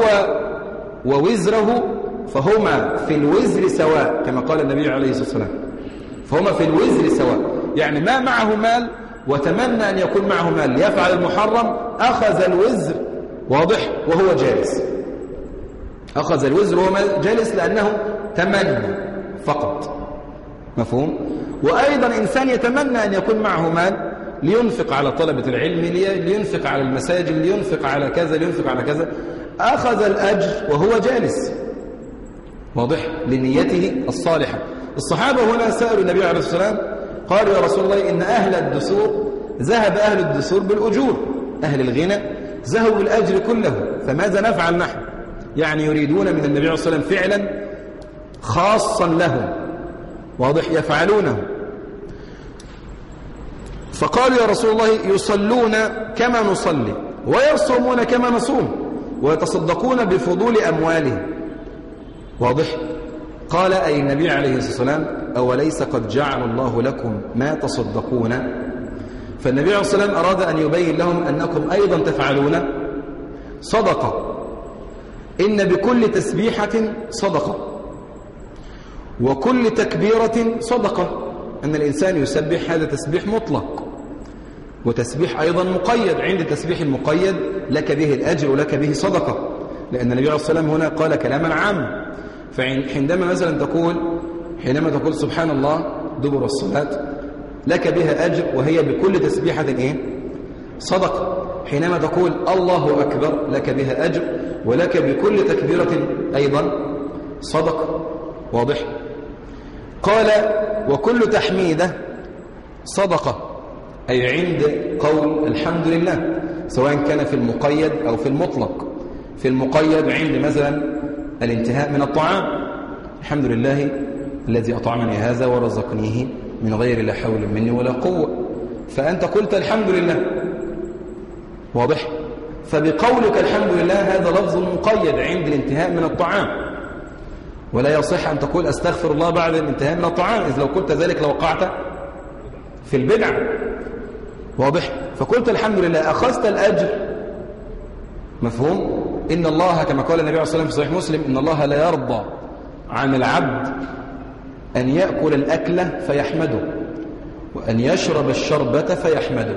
ووزره فهما في الوزر سواء كما قال النبي عليه الصلاة والسلام، فهما في الوزر سواء. يعني ما معه مال وتمنى أن يكون معه مال ليفعل المحرم أخذ الوزر. واضح؟ وهو جالس، أخذ الوزر وهو جالس لأنه تمنى فقط. مفهوم؟ وأيضا إنسان يتمنى أن يكون معه مال لينفق على طلبة العلم، لينفق على المساجد، لينفق على كذا، لينفق على كذا، أخذ الأجر وهو جالس. واضح؟ لنيته الصالحة. الصحابة هنا سألوا النبي عليه الصلاة والسلام قالوا يا رسول الله إن أهل الدثور ذهب أهل الدثور بالأجور، أهل الغنى ذهبوا بالأجر كله، فماذا نفعل نحن؟ يعني يريدون من النبي عليه الصلاة والسلام فعلا خاصا لهم. واضح؟ يفعلونه. فقالوا يا رسول الله يصلون كما نصلي ويصومون كما نصوم ويتصدقون بفضول أموالهم. واضح؟ قال أي النبي عليه الصلاة والسلام أوليس قد جعل الله لكم ما تصدقون؟ فالنبي عليه الصلاة والسلام أراد أن يبين لهم أنكم أيضا تفعلون صدقة. إن بكل تسبيحة صدقة وكل تكبيرة صدقة. أن الإنسان يسبح هذا تسبيح مطلق، وتسبيح أيضا مقيد. عند تسبيح المقيد لك به الأجر ولك به صدقة، لأن النبي عليه الصلاة والسلام هنا قال كلاما عاما. فحينما مثلا حينما تقول سبحان الله دبر الصلاة لك بها أجر وهي بكل تسبيحة صدقة. حينما تقول الله أكبر لك بها أجر ولك بكل تكبيرة أيضا صدقة. واضح؟ قال وكل تحميدة صدقة، أي عند قول الحمد لله، سواء كان في المقيد أو في المطلق. في المقيد عند مثلا الانتهاء من الطعام، الحمد لله الذي أطعمني هذا ورزقنيه من غير لا حول مني ولا قوة، فأنت قلت الحمد لله. واضح؟ فبقولك الحمد لله هذا لفظ مقيد عند الانتهاء من الطعام، ولا يصح أن تقول أستغفر الله بعد الانتهاء من الطعام، إذ لو قلت ذلك لوقعت في البدعة. واضح؟ فقلت الحمد لله أخذت الأجر. مفهوم؟ إن الله كما قال النبي عليه الصلاة والسلام في صحيح مسلم إن الله لا يرضى عن العبد أن يأكل الأكلة فيحمده وأن يشرب الشربة فيحمده.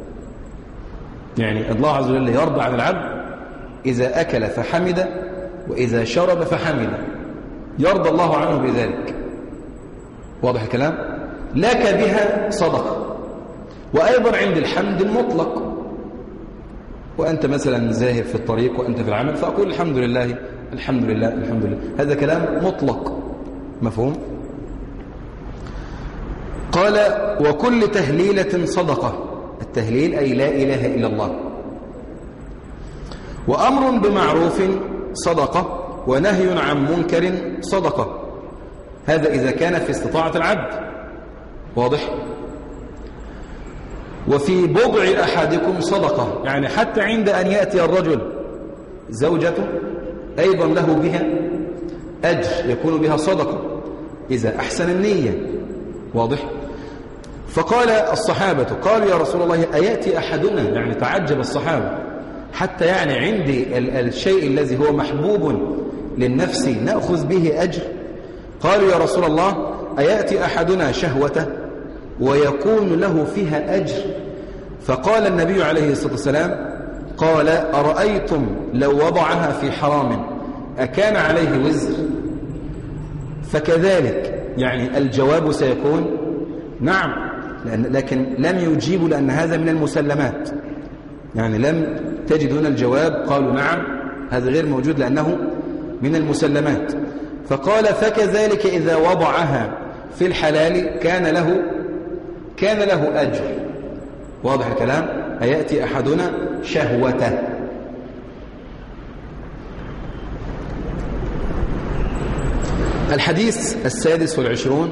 يعني الله عز وجل يرضى عن العبد إذا أكل فحمد وإذا شرب فحمد، يرضى الله عنه بذلك. واضح الكلام؟ لك بها صدقة. وأيضا عند الحمد المطلق، وأنت مثلا ذاهب في الطريق وأنت في العمل فأقول الحمد لله الحمد لله الحمد لله، هذا كلام مطلق. مفهوم؟ قال وكل تهليلة صدقة، التهليل أي لا إله إلا الله. وأمر بمعروف صدقة ونهي عن منكر صدقة، هذا إذا كان في استطاعة العبد. واضح؟ وفي بضع أحدكم صدقة، يعني حتى عند أن يأتي الرجل زوجته أيضا له بها أجر، يكون بها صدقة إذا أحسن النية. واضح؟ فقال الصحابة قالوا يا رسول الله أيأتي أحدنا، يعني تعجب الصحابة، حتى يعني عندي الشيء الذي هو محبوب للنفس نأخذ به أجر؟ قالوا يا رسول الله أيأتي أحدنا شهوته ويكون له فيها أجر؟ فقال النبي عليه الصلاة والسلام قال أرأيتم لو وضعها في حرام أكان عليه وزر؟ فكذلك يعني الجواب سيكون نعم، لكن لم يجيبوا لأن هذا من المسلمات، يعني لم تجد هنا الجواب قالوا نعم، هذا غير موجود لأنه من المسلمات. فقال فكذلك إذا وضعها في الحلال كان له أجر. واضح الكلام؟ أيأتي أحدنا شهوته. الحديث 26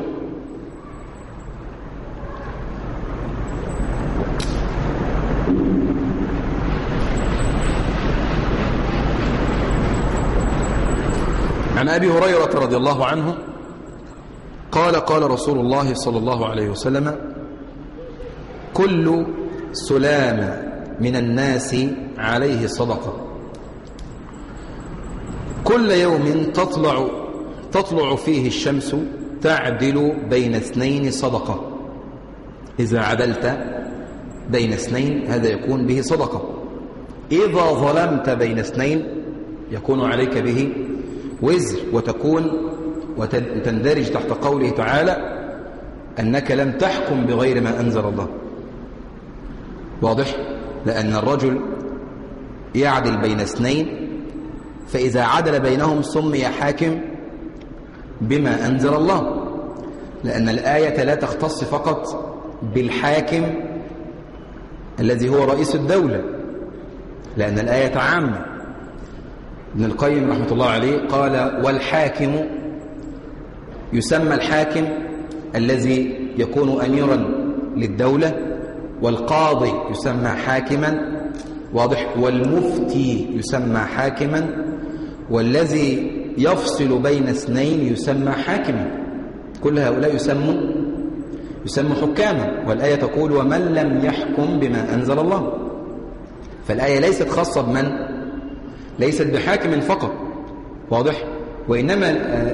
عن أبي هريرة رضي الله عنه قال قال رسول الله صلى الله عليه وسلم كل سلام من الناس عليه صدقة، كل يوم تطلع فيه الشمس تعدل بين اثنين صدقة. إذا عدلت بين اثنين هذا يكون به صدقة. إذا ظلمت بين اثنين يكون عليك به وزر، وتندرج تحت قوله تعالى أنك لم تحكم بغير ما أنزل الله. واضح؟ لأن الرجل يعدل بين اثنين، فإذا عدل بينهم سمي حاكم بما أنزل الله، لأن الآية لا تختص فقط بالحاكم الذي هو رئيس الدولة، لأن الآية عامة. ابن القيم رحمة الله عليه قال والحاكم يسمى الحاكم الذي يكون أميرا للدولة، والقاضي يسمى حاكما، واضح، والمفتي يسمى حاكما، والذي يفصل بين اثنين يسمى حاكما. كل هؤلاء يسمى حكاما، والآية تقول ومن لم يحكم بما أنزل الله. فالآية ليست خاصة بمن؟ ليست بحاكم فقط، واضح. وإنما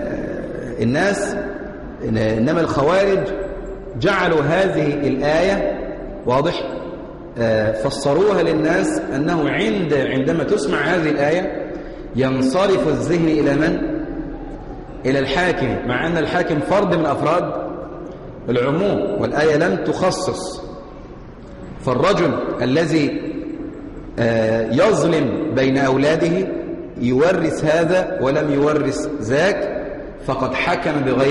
إنما الخوارج جعلوا هذه الآية، واضح، فسروها للناس أنه عندما تسمع هذه الآية ينصرف الذهن إلى من؟ إلى الحاكم، مع أن الحاكم فرد من أفراد العموم، والآية لم تخصص. فالرجل الذي يظلم بين أولاده يورث هذا ولم يورث ذاك فقد حكم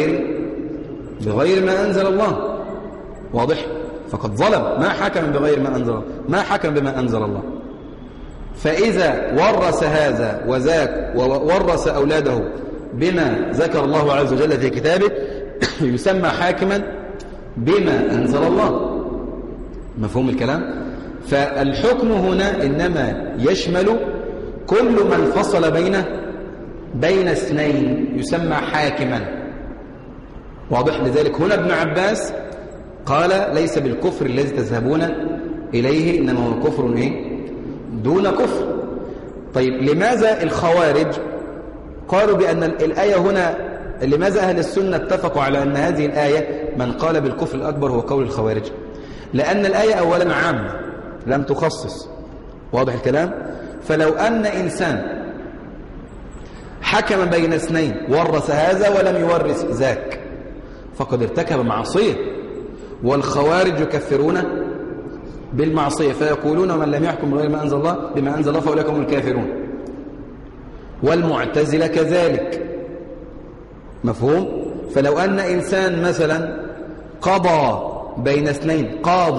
بغير ما أنزل الله، واضح، فقد ظلم، ما حكم بغير ما أنزل الله، ما حكم بما أنزل الله. فإذا ورث هذا وذاك وورث أولاده بما ذكر الله عز وجل في كتابه يسمى حاكما بما أنزل الله. مفهوم الكلام؟ فالحكم هنا إنما يشمل كل من فصل بين اثنين يسمى حاكما، واضح. لذلك هنا ابن عباس قال ليس بالكفر الذي تذهبون إليه، إنما هو كفر دون كفر. طيب لماذا الخوارج قالوا بأن الآية هنا، لماذا أهل السنة اتفقوا على أن هذه الآية من قال بالكفر الأكبر هو قول الخوارج؟ لأن الآية أولا عامة لم تخصص، واضح الكلام. فلو أن إنسان حكم بين اثنين ورث هذا ولم يورث ذاك فقد ارتكب معصية، والخوارج يكفرون بالمعصية فيقولون من لم يحكم بغير ما أنزل الله بما أنزل الله فأولئك هم الكافرون، والمعتزلة كذلك. مفهوم؟ فلو أن إنسان مثلا قضى بين اثنين،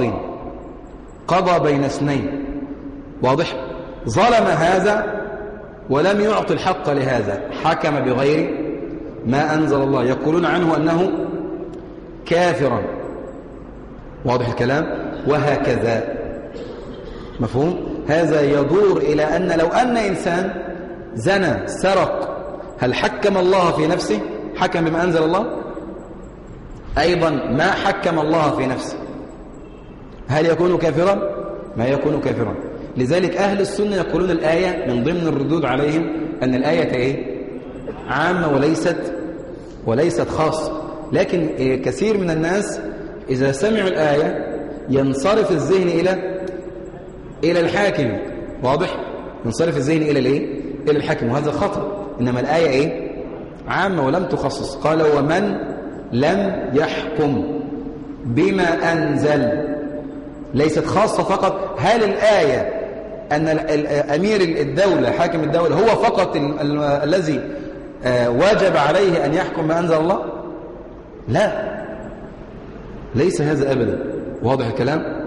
قضى بين اثنين، واضح، ظلم هذا ولم يعطي الحق لهذا، حكم بغير ما أنزل الله، يقولون عنه أنه كافرا، واضح الكلام، وهكذا. مفهوم؟ هذا يدور إلى أن لو أن إنسان زنى سرق هل حكم الله في نفسه؟ حكم بما أنزل الله؟ أيضا ما حكم الله في نفسه، هل يكون كافرا؟ ما يكون كافرا. لذلك أهل السنة يقولون الآية من ضمن الردود عليهم أن الآية عامة وليست خاصة. لكن كثير من الناس إذا سمعوا الآية ينصرف الذهن إلى الحاكم. واضح؟ ينصرف الذهن إلى الإيه؟ إلى الحاكم، وهذا خطأ. إنما الآية إيه؟ عامة ولم تخصص. قال ومن لم يحكم بما أنزل، ليست خاصة فقط. هل الآية أن أمير الدولة حاكم الدولة هو فقط الذي واجب عليه أن يحكم ما أنزل الله؟ لا، ليس هذا أبدا. واضح الكلام؟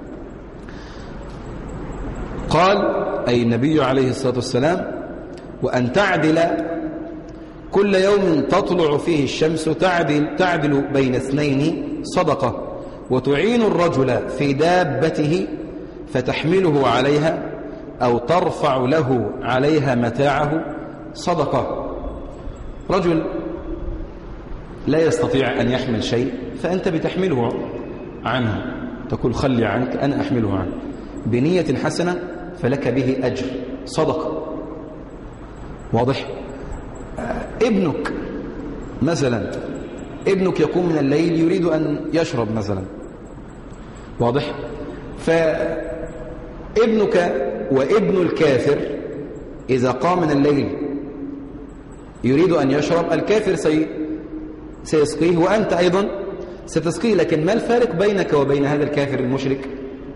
قال أي النبي عليه الصلاة والسلام وأن تعدل كل يوم تطلع فيه الشمس تعدل بين اثنين صدقة، وتعين الرجل في دابته فتحمله عليها أو ترفع له عليها متاعه صدقة. رجل لا يستطيع أن يحمل شيء فأنت بتحمله عنه، تقول خلي عنك أنا أحمله عنه بنية حسنة فلك به أجر صدقة. واضح؟ ابنك مثلا، ابنك يقوم من الليل يريد أن يشرب مثلا. واضح؟ فابنك وابن الكافر إذا قام من الليل يريد أن يشرب، الكافر سيسقيه وأنت أيضا ستسقيه. لكن ما الفارق بينك وبين هذا الكافر المشرك؟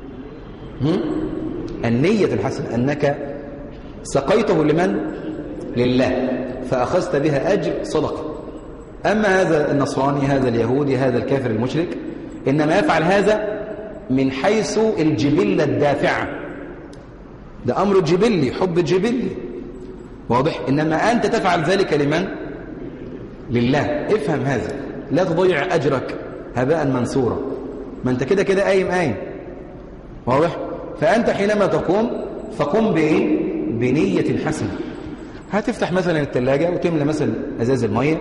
النية الحسنة، أنك سقيته لمن؟ لله، فأخذت بها أجر صدقة. أما هذا النصراني، هذا اليهودي، هذا الكافر المشرك إنما يفعل هذا من حيث الجبلة الدافعة، ده أمر جبلي، حب جبلي. واضح؟ إنما أنت تفعل ذلك لمن؟ لله. افهم هذا، لا تضيع أجرك هباء منثورا، ما أنت كده كده قايم. واضح؟ فأنت حينما تقوم فقم بإيه؟ بنية حسنة. هتفتح مثلا الثلاجة وتملى مثلا أزاز المية،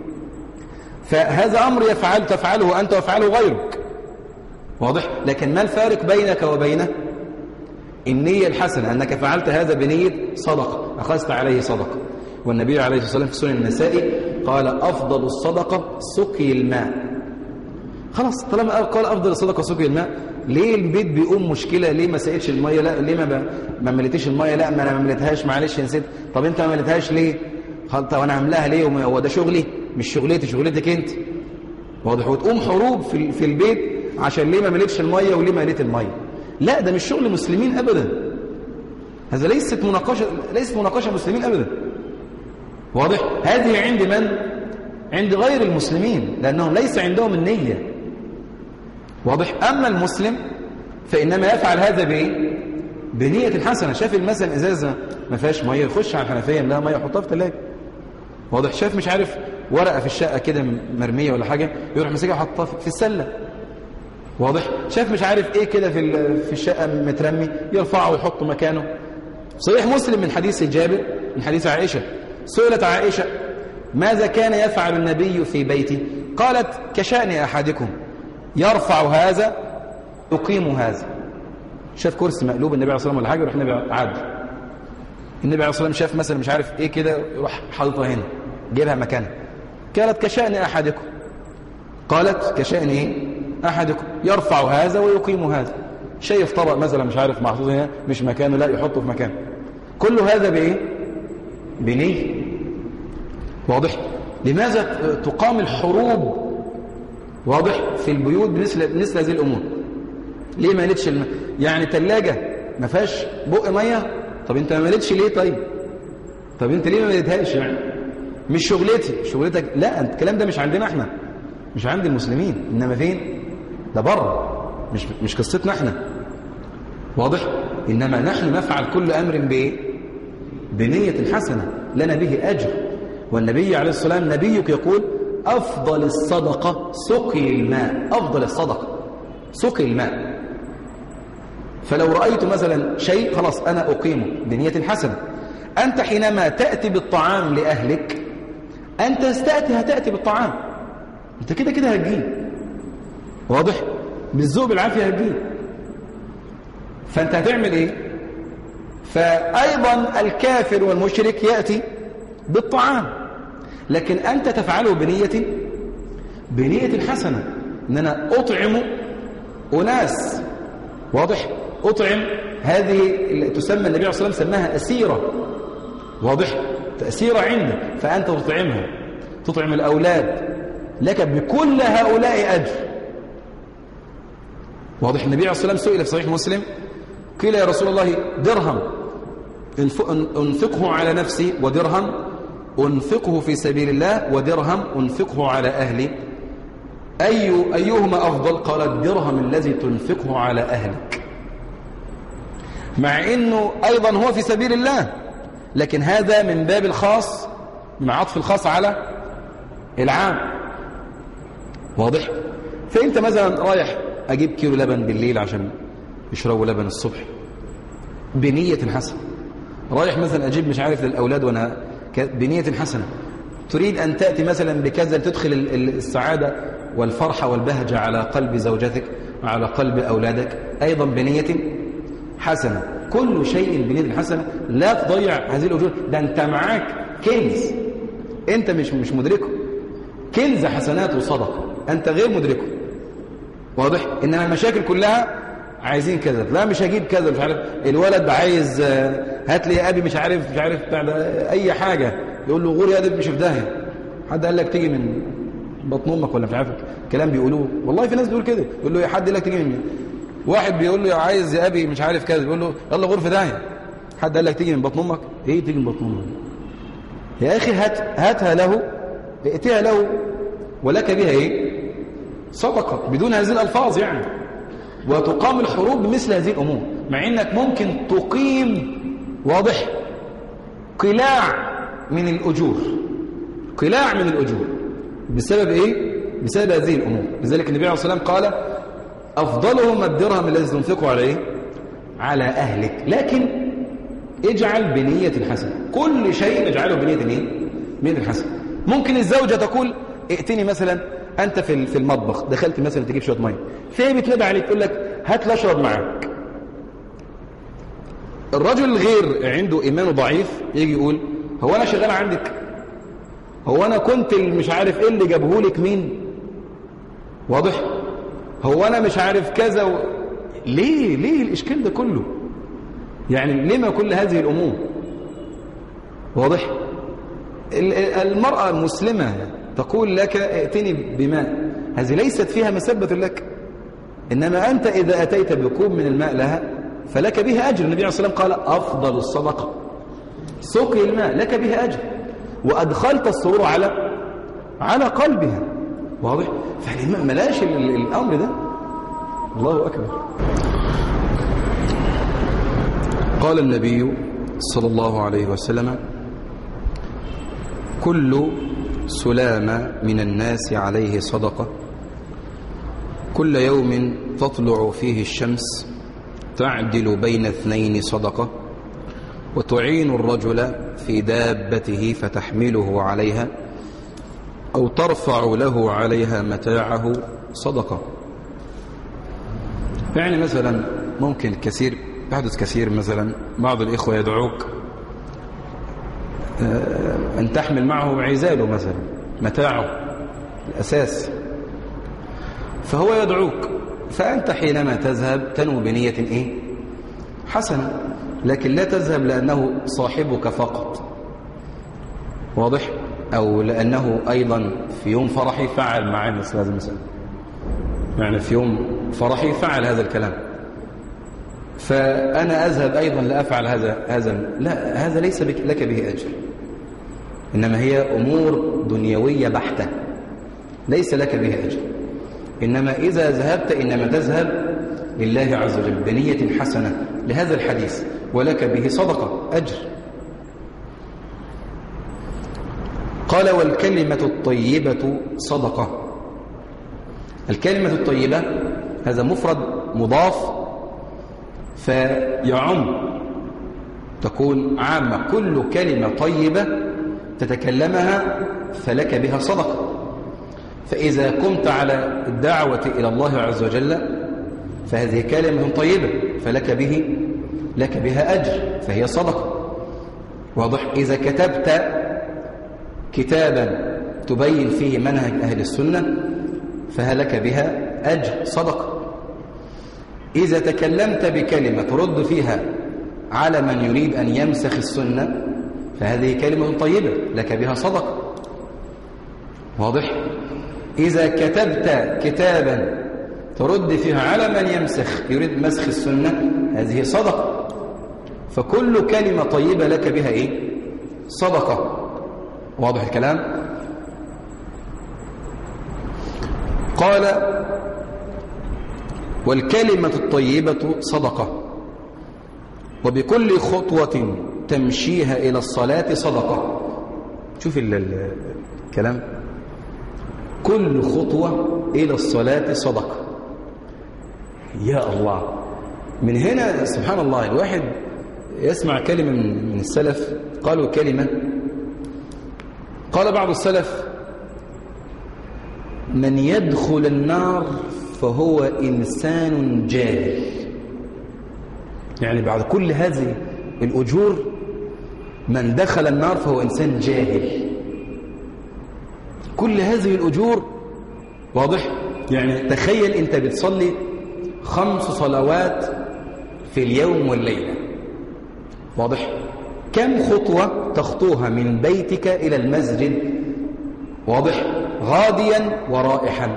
فهذا أمر تفعله أنت وفعله غيرك. واضح؟ لكن ما الفارق بينك وبينه؟ النية الحسنة، أنك فعلت هذا بنية صدقة، أخذت عليه صدقة. والنبي عليه الصلاة والسلام في سنن النسائي قال أفضل الصدقة سقي الماء. خلاص، طالما قال أفضل الصدقة سقي الماء، ليه البيت بيقوم مشكلة؟ ليه ما سقيتش المية؟ لا، ليه ما مليتيش المية؟ لا، ما أنا ما مليتهاش، معلش نسيت. طب أنت ما مليتهاش ليه؟ طب أنا عاملاها ليه؟ هو ده شغلي؟ مش شغلتي، شغلتك أنت. واضح؟ وتقوم حروب في البيت عشان ليه ما مليتش المية وليه ما مليت المية. لا، ده مش شغل مسلمين أبدا، هذا ليست مناقشة مسلمين أبدا. واضح؟ هذه عند من؟ عند غير المسلمين، لأنهم ليس عندهم النية. واضح؟ أما المسلم فإنما يفعل هذا بإيه؟ بنية حسنة. شاف مثلا إزازة ما فيهاش مية، يخش على الحنفية يملاها مية يحطها في الثلاجة. واضح؟ شاف مش عارف ورقة في الشقة كده مرمية ولا حاجة، يروح مسكها يحطها في السلة. واضح؟ شاف مش عارف ايه كده في الشقة مترمي، يرفعه ويحطه مكانه. صحيح مسلم من حديث جابر من حديث عائشة، سئلت عائشة ماذا كان يفعل النبي في بيته؟ قالت كشأن أحدكم يرفع هذا يقيم هذا. شاف كرسي مقلوب النبي عليه الصلاة والسلام ولا حاجة، يروح النبي عاد. النبي عليه الصلاة والسلام شاف مثلا مش عارف ايه كده، يروح حاططها هنا جيبها مكانها. قالت كشأن أحدكم، قالت كشأن ايه؟ أحدكم يرفع هذا ويقيم هذا. شايف طبق مثلا مش عارف محطوط هنا مش مكانه، لا يحطه في مكانه. كل هذا بإيه؟ بنية. واضح؟ لماذا تقام الحروب؟ واضح؟ في البيوت مثل هذه الأمور. ليه ما مليتش يعني ثلاجة ما فيهاش بق مية؟ طب انت ما مليتش ليه؟ طب انت ليه ما مليتهاش؟ يعني مش شغلتك. لا، الكلام ده مش عندنا احنا، مش عند المسلمين، انما فين؟ ده بره، مش قصتنا احنا. واضح؟ انما نحن نفعل كل امر بايه؟ بنية حسنة لنا به اجر. والنبي عليه الصلاة والسلام نبيك يقول افضل الصدقة سقي الماء. افضل الصدقة سقي الماء. فلو رأيت مثلا شيء خلاص انا اقيمه بنية حسنة. انت حينما تأتي بالطعام لاهلك انت هتأتي بالطعام، انت كده هتجيب. واضح؟ بالذوق بالعافية هتجيب. فانت هتعمل ايه؟ فايضا الكافر والمشرك يأتي بالطعام. لكن أنت تفعله بنية حسنة، إن أنا أطعم أناس. واضح؟ أطعم هذه تسمى النبي عليه الصلاة والسلام سماها أسيرة. واضح؟ أسيرة عندك، فأنت تطعمها، تطعم الأولاد، لك بكل هؤلاء أجر. واضح؟ النبي عليه الصلاة والسلام سئل في صحيح مسلم قيل يا رسول الله درهم أنفقه على نفسي ودرهم أنفقه في سبيل الله ودرهم أنفقه على أهلي أيهما أفضل؟ قال الدرهم الذي تنفقه على أهلك، مع أنه أيضا هو في سبيل الله، لكن هذا من باب الخاص، من عطف الخاص على العام. واضح؟ فأنت مثلا رايح أجيب كيلو لبن بالليل عشان يشربوا لبن الصبح بنية حسنة، رايح مثلا أجيب مش عارف للأولاد وأنا بنية حسنة، تريد أن تأتي مثلا بكذا تدخل السعادة والفرحة والبهجة على قلب زوجتك وعلى قلب أولادك أيضا بنية حسنة. كل شيء بنية حسنة، لا تضيع هذه الأجور. ده أنت معاك كنز أنت مش مدركه، كنز حسنات وصدقة أنت غير مدركه. واضح؟ إنما المشاكل كلها عايزين كذا، لا مش هجيب كذا، مش عارف الولد عايز هات لي أبي مش عارف أي حاجة، يقول له غور يا أدب مش في داهية، حد قال لك تيجي من بطن أمك ولا مش عارف كلام بيقولوه، والله في ناس بيقول كده، يقول له حد قال لك تيجي من واحد بيقول له عايز يا أبي مش عارف كذا، بيقول له يلا غور في داهية، حد قال لك تيجي من بطن أمك؟ إيه تيجي من بطن أمك يا أخي؟ هاتها له، ائتها له ولك بها إيه؟ صدقة، بدون هذه الألفاظ يعني. وتقام الحروب بمثل هذه الأمور، مع أنك ممكن تقيم واضح قلاع من الأجور، قلاع من الأجور بسبب إيه؟ بسبب هذه الأمور. لذلك النبي عليه الصلاة والسلام قال أفضلهم الدرهم الذي تنفقه على إيه؟ على أهلك، لكن اجعل بنية حسنة. كل شيء اجعله بنية إيه؟ بنية حسنة. ممكن الزوجة تقول ائتني مثلا أنت في المطبخ، دخلت مثلا تجيب شوية مية، فهي بتنادى عليك تقول لك هات لي أشرب معاك. الرجل الغير عنده إيمانه ضعيف يجي يقول هو أنا شغال عندك؟ هو أنا كنت مش عارف إيه اللي جابهولك مين؟ واضح؟ هو أنا مش عارف كذا ليه الإشكال ده كله؟ يعني لما كل هذه الأمور؟ واضح؟ المرأة المسلمة تقول لك ائتني بماء، هذه ليست فيها مسبة لك، إنما أنت إذا أتيت بكوب من الماء لها فلك بها أجر. النبي عليه الصلاة والسلام قال أفضل الصدقة سقي الماء، لك بها أجر، وأدخلت السرور على قلبها. واضح؟ فالإمام ملاش الأمر ده. الله أكبر. قال النبي صلى الله عليه وسلم كل سلام من الناس عليه صدقة، كل يوم تطلع فيه الشمس تعدل بين اثنين صدقة، وتعين الرجل في دابته فتحمله عليها أو ترفع له عليها متاعه صدقة. يعني مثلا ممكن كثير يحدث كثير، مثلا بعض الإخوة يدعوك أن تحمل معه عزاله مثلا، متاعه الأساس، فهو يدعوك، فأنت حينما تذهب تنوي بنية إيه؟ حسنة، لكن لا تذهب لأنه صاحبك فقط. واضح؟ أو لأنه أيضا في يوم فرحي فعل معي مثل هذا المثال، يعني في يوم فرحي فعل هذا الكلام، فأنا أذهب أيضا لأفعل هذا لا، هذا ليس لك به أجر، إنما هي أمور دنيوية بحتة ليس لك به أجر. إنما إذا ذهبت إنما تذهب لله عز وجل بنية حسنة لهذا الحديث، ولك به صدقة أجر. قال والكلمة الطيبة صدقة. الكلمة الطيبة هذا مفرد مضاف فيعم، تكون عامة، كل كلمة طيبة تتكلمها فلك بها صدقة. فإذا قمت على الدعوة إلى الله عز وجل فهذه كلمة طيبة فلك بها أجر، فهي صدقة. واضح؟ إذا كتبت كتابا تبين فيه منهج أهل السنة فهلك بها أجر صدقة. إذا تكلمت بكلمة ترد فيها على من يريد أن يمسخ السنة فهذه كلمة طيبة لك بها صدقة. واضح؟ إذا كتبت كتابا ترد فيها على من يريد مسخ السنة هذه صدقة. فكل كلمة طيبة لك بها إيه؟ صدقة. واضح الكلام؟ قال والكلمة الطيبة صدقة وبكل خطوة تمشيها إلى الصلاة صدقة. شوف الكلام، كل خطوة إلى الصلاة صدقة. يا الله، من هنا سبحان الله الواحد يسمع كلمة من السلف قالوا كلمة، قال بعض السلف من يدخل النار فهو إنسان جاهل. يعني بعد كل هذه الأجور من دخل النار فهو إنسان جاهل. كل هذه الأجور، واضح؟ يعني تخيل أنت بتصلي 5 صلوات في اليوم والليلة، واضح؟ كم خطوة تخطوها من بيتك إلى المسجد، واضح؟ غاديا ورائحا.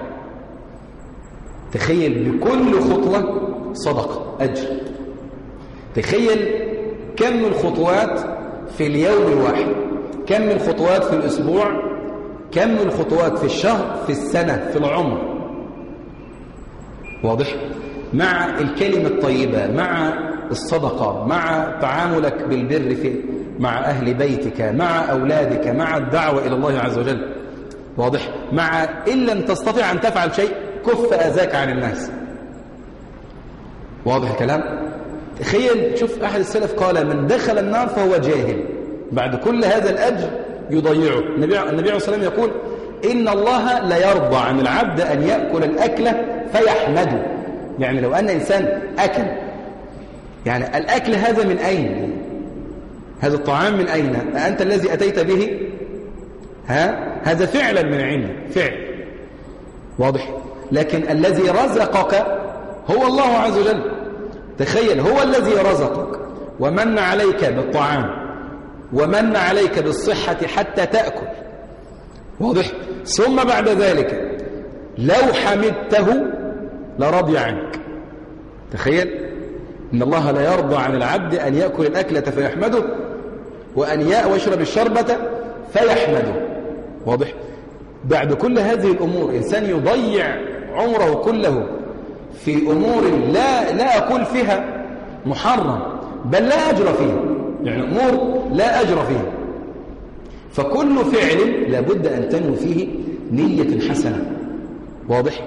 تخيل بكل خطوة صدقة أجر. تخيل كم الخطوات في اليوم الواحد، كم الخطوات في الأسبوع، كم الخطوات في الشهر، في السنة، في العمر. واضح؟ مع الكلمة الطيبة، مع الصدقة، مع تعاملك بالبر مع أهل بيتك، مع أولادك، مع الدعوة إلى الله عز وجل. واضح؟ مع إن لم تستطيع أن تفعل شيء كف أذاك عن الناس. واضح الكلام؟ تخيل، شوف أحد السلف قال من دخل النار فهو جاهل. بعد كل هذا الأجر يضيعه. النبي عليه الصلاة والسلام يقول إن الله لا يرضى عن العبد أن يأكل الأكلة فيحمده. يعني لو أن إنسان أكل، يعني الأكل هذا من أين؟ هذا الطعام من أين؟ أنت الذي أتيت به؟ هذا فعلا من عندك، فعل، واضح؟ لكن الذي رزقك هو الله عز وجل. تخيل، هو الذي رزقك ومن عليك بالطعام ومن عليك بالصحة حتى تأكل، واضح؟ ثم بعد ذلك لو حمدته لرضي عنك. تخيل إن الله لا يرضى عن العبد أن يأكل الأكلة فيحمده وأن ويشرب الشربة فيحمده. واضح؟ بعد كل هذه الأمور إنسان يضيع عمره كله في أمور لا أقول فيها محرم، بل لا أجر فيها، يعني أمور لا أجر فيها. فكل فعل لابد أن تنوي فيه نية حسنة. واضح؟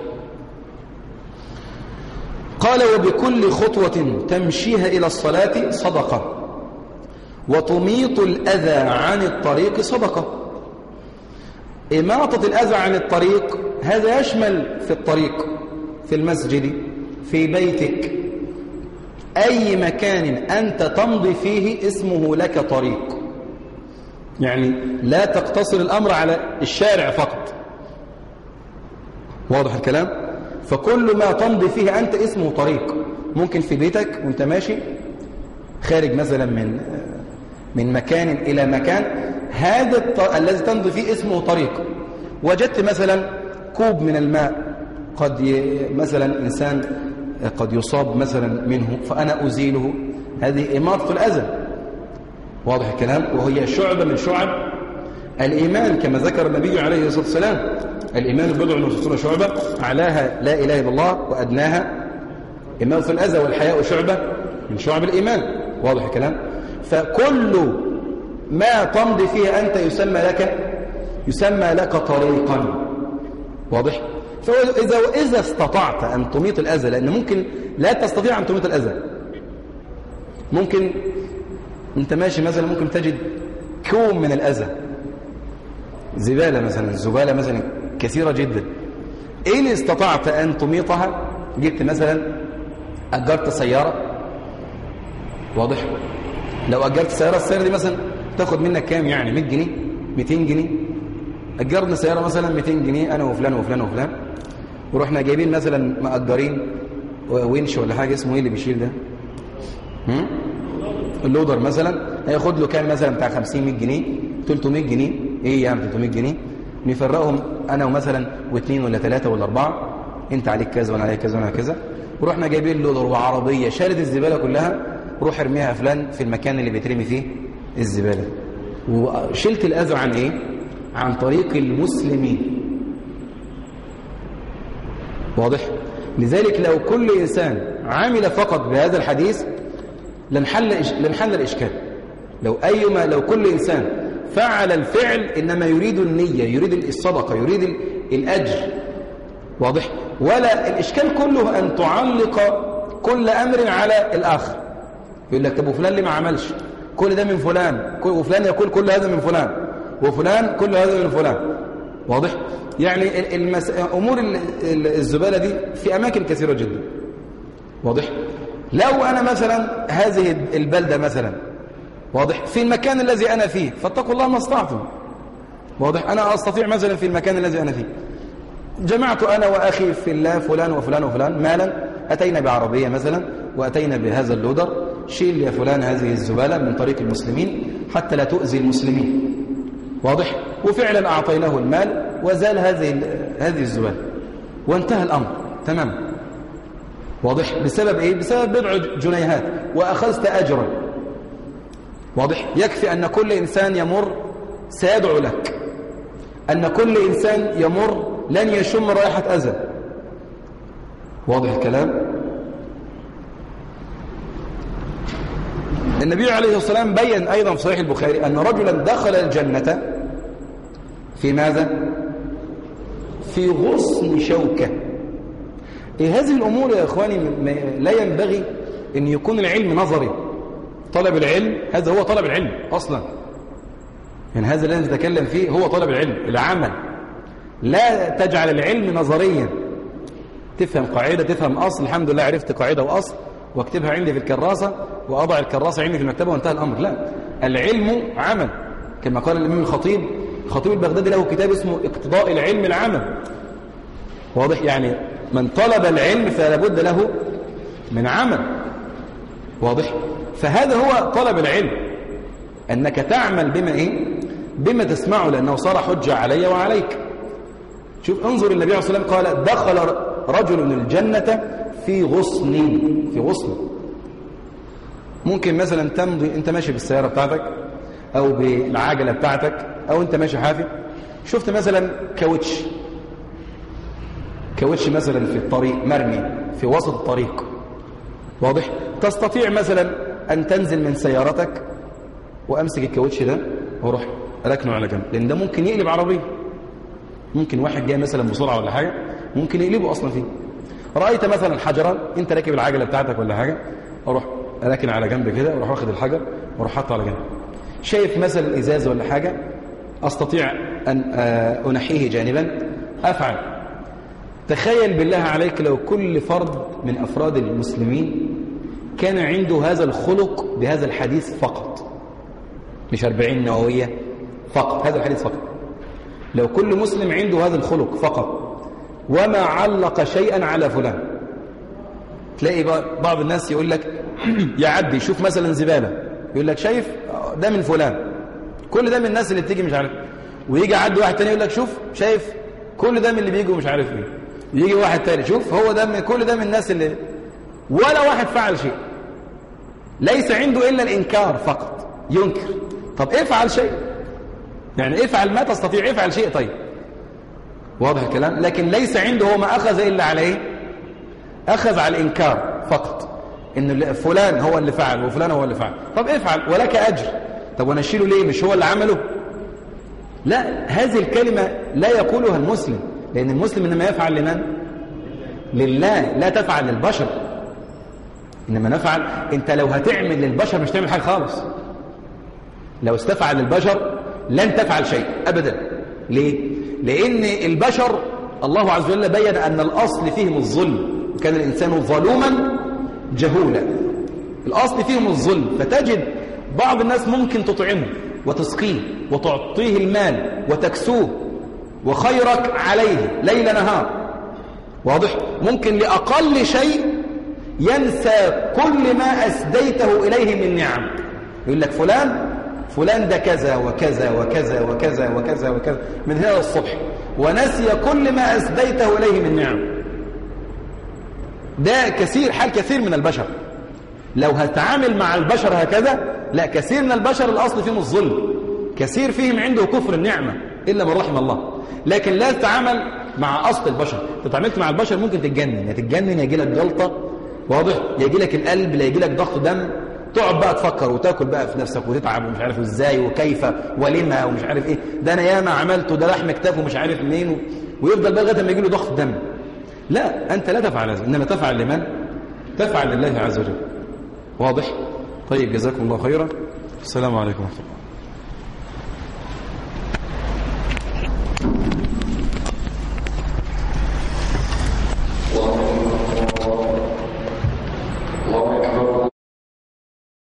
قال وبكل خطوة تمشيها إلى الصلاة صدقة وتميط الأذى عن الطريق صدقة. إماطة الأذى عن الطريق هذا يشمل في الطريق، في المسجد، في بيتك، أي مكان أنت تمضي فيه اسمه لك طريق. يعني لا تقتصر الأمر على الشارع فقط. واضح الكلام؟ فكل ما تمضي فيه أنت اسمه طريق. ممكن في بيتك وانت ماشي خارج مثلا من مكان إلى مكان، هذا الذي تمضي فيه اسمه طريق. وجدت مثلا كوب من الماء، قد مثلا إنسان قد يصاب مثلا منه فأنا أزيله، هذه إماطة الأذى. واضح الكلام؟ وهي شعبة من شعب الإيمان كما ذكر النبي عليه الصلاة والسلام: الإيمان بضع وستون شعبة، أعلاها لا إله إلا الله وأدناها إماطة الأذى، والحياء شعبة من شعب الإيمان. واضح الكلام؟ فكل ما تمضي فيه أنت يسمى لك طريقا. واضح؟ فإذا استطعت أن تميط الأذى، لأن ممكن لا تستطيع أن تميط الأذى. ممكن أنت ماشي مثلا ممكن تجد كوم من الأذى، زبالة مثلا، الزبالة مثلا كثيرة جدا. إن استطعت أن تميطها، جبت مثلا أجرت سيارة، واضح؟ لو أجرت السيارة دي مثلا تاخد منك كام؟ يعني 100 جنيه 200 جنيه أجرنا سيارة مثلا 200 جنيه أنا وفلان وفلان وفلان، ورحنا جايبين مثلا مأجرين وينش ولا حاجة، اسمه إيه اللي بيشيل ده؟ اللودر مثلا، هياخد له كام مثلا بتاع 50 100 جنيه 300 جنيه. إيه يعني 300 جنيه؟ نفرقهم أنا ومثلا واثنين ولا ثلاثة ولا أربعة، أنت عليك كذا وأنا عليك كذا وأنا كذا، ورحنا جايبين اللودر وعربية شالت الزبالة كلها، روح ارميها فلان في المكان اللي بيترمي فيه الزبالة. وشلت الأذى عن إيه؟ عن طريق المسلمين. واضح؟ لذلك لو كل إنسان عمل فقط بهذا الحديث لنحل الإشكال. لو كل إنسان فعل الفعل إنما يريد النية، يريد الصدقة، يريد الأجر. واضح؟ ولا الإشكال كله أن تعلق كل أمر على الآخر. يقول لك طب وفلان ليه ما عملش؟ كل ده من فلان، وفلان يقول كل هذا من فلان، وفلان كل هذا من فلان. واضح؟ يعني أمور الزبالة دي في أماكن كثيرة جدا. واضح؟ لو أنا مثلا هذه البلدة مثلا، واضح، في المكان الذي أنا فيه، فاتقوا الله ما استطعتم. واضح؟ أنا أستطيع مثلا في المكان الذي أنا فيه، جمعت أنا وأخي في الله فلان وفلان وفلان مالا، أتينا بعربية مثلا وأتينا بهذا اللودر، شيل يا فلان هذه الزبالة من طريق المسلمين حتى لا تؤذي المسلمين. واضح؟ وفعلا أعطيناه المال وزال هذه الزبالة وانتهى الأمر تمام. واضح؟ بسبب إيه؟ بسبب بضع جنيهات وأخذت أجرا. واضح؟ يكفي أن كل إنسان يمر سيدعو لك، أن كل إنسان يمر لن يشم رائحة أذى. واضح الكلام؟ النبي عليه الصلاة والسلام بيّن أيضا في صحيح البخاري أن رجلا دخل الجنة في ماذا؟ في غصن شوكة. هذه الأمور يا إخواني لا ينبغي أن يكون العلم نظري. طلب العلم هذا هو طلب العلم أصلا، يعني هذا الذي نتكلم فيه هو طلب العلم، العمل. لا تجعل العلم نظريا، تفهم قاعدة تفهم أصل، الحمد لله عرفت قاعدة وأصل واكتبها عندي في الكراسة وأضع الكراسة عندي في المكتبة وانتهى الأمر. لا، العلم عمل، كما قال الإمام الخطيب البغدادي له كتاب اسمه اقتضاء العلم العمل. واضح؟ يعني من طلب العلم فلا بد له من عمل. واضح؟ فهذا هو طلب العلم، أنك تعمل بما تسمعه، لأنه صار حجة علي وعليك. شوف، انظر النبي عليه الصلاة والسلام قال دخل رجل من الجنة في غصن. ممكن مثلا تمضي انت ماشي بالسيارة بتاعتك او بالعجلة بتاعتك او انت ماشي حافي، شفت مثلا كاوتش مثلا في الطريق مرمي في وسط الطريق. واضح؟ تستطيع مثلا ان تنزل من سيارتك وامسك الكاوتش ده واروح اركنه على جنب، لان ده ممكن يقلب عربية، ممكن واحد جاي مثلا بسرعة ولا حاجة ممكن يقلبه اصلا فيه. رأيت مثلا حجرا، انت راكب العجلة بتاعتك ولا حاجة، اروح راكن على جنب كده واروح واخد الحجر واروح حاطه على جنب. شايف مثلا ازاز ولا حاجة استطيع ان انحيه جانبا، افعل. تخيل بالله عليك لو كل فرد من افراد المسلمين كان عنده هذا الخلق بهذا الحديث فقط، مش 40 نووية فقط، هذا الحديث فقط. لو كل مسلم عنده هذا الخلق فقط وما علق شيئا على فلان، تلاقي بعض الناس يقول لك يعدي يشوف مثلا زبالة يقول لك شايف ده من فلان، كل ده من الناس اللي بتيجي مش عارف، ويجي عدي واحد تاني يقول لك شوف شايف كل ده من اللي بيجوا مش عارف ايه، يجي واحد تاني شوف هو ده من كل ده من الناس اللي، ولا واحد فعل شيء، ليس عنده إلا الإنكار فقط، ينكر. طب افعل شيء، يعني افعل ما تستطيع، افعل شيء. طيب واضح الكلام؟ لكن ليس عنده هو ما أخذ إلا عليه، أخذ على الإنكار فقط، إن فلان هو اللي فعل وفلان هو اللي فعل. طب افعل ولك أجر. طب ونشيله ليه؟ مش هو اللي عمله؟ لا، هذه الكلمة لا يقولها المسلم، لأن المسلم إنما يفعل لمن؟ لله، لا تفعل للبشر. إنما نفعل، أنت لو هتعمل للبشر مش تعمل حاجة خالص. لو استفعل للبشر لن تفعل شيء أبدا. ليه؟ لأن البشر الله عز وجل بيّن أن الأصل فيهم الظلم، كان الإنسان ظلوما جهولا، الأصل فيهم الظلم. فتجد بعض الناس ممكن تطعمه وتسقيه وتعطيه المال وتكسوه وخيرك عليه ليل نهار. واضح؟ ممكن لأقل شيء ينسى كل ما أسديته إليه من نعم. يقول لك فلان ده كذا وكذا وكذا وكذا وكذا وكذا من هنا للصبح، ونسي كل ما أسديته إليه من نعم. ده حال كثير من البشر. لو هتعامل مع البشر هكذا، لا، كثير من البشر الأصل فيهم الظلم، كثير فيهم عنده كفر النعمة إلا من رحم الله. لكن لا تتعامل مع أصل البشر. تتعاملت مع البشر ممكن تتجنن، يجي لك جلطة، واضح، يجي لك القلب، لا يجي لك ضغط دم، تقعد بقى تفكر وتاكل بقى في نفسك وتتعب ومش عارف ازاي وكيف ولما ومش عارف ايه، ده انا ياما عملته، ده لحم كتاف ومش عارف منين، ويفضل بقى لغايه ما يجي له ضغط دم. لا، انت لا تفعل هذا، انما تفعل لمن؟ تفعل لله عز وجل. واضح؟ طيب، جزاكم الله خيرا. السلام عليكم ورحمه الله.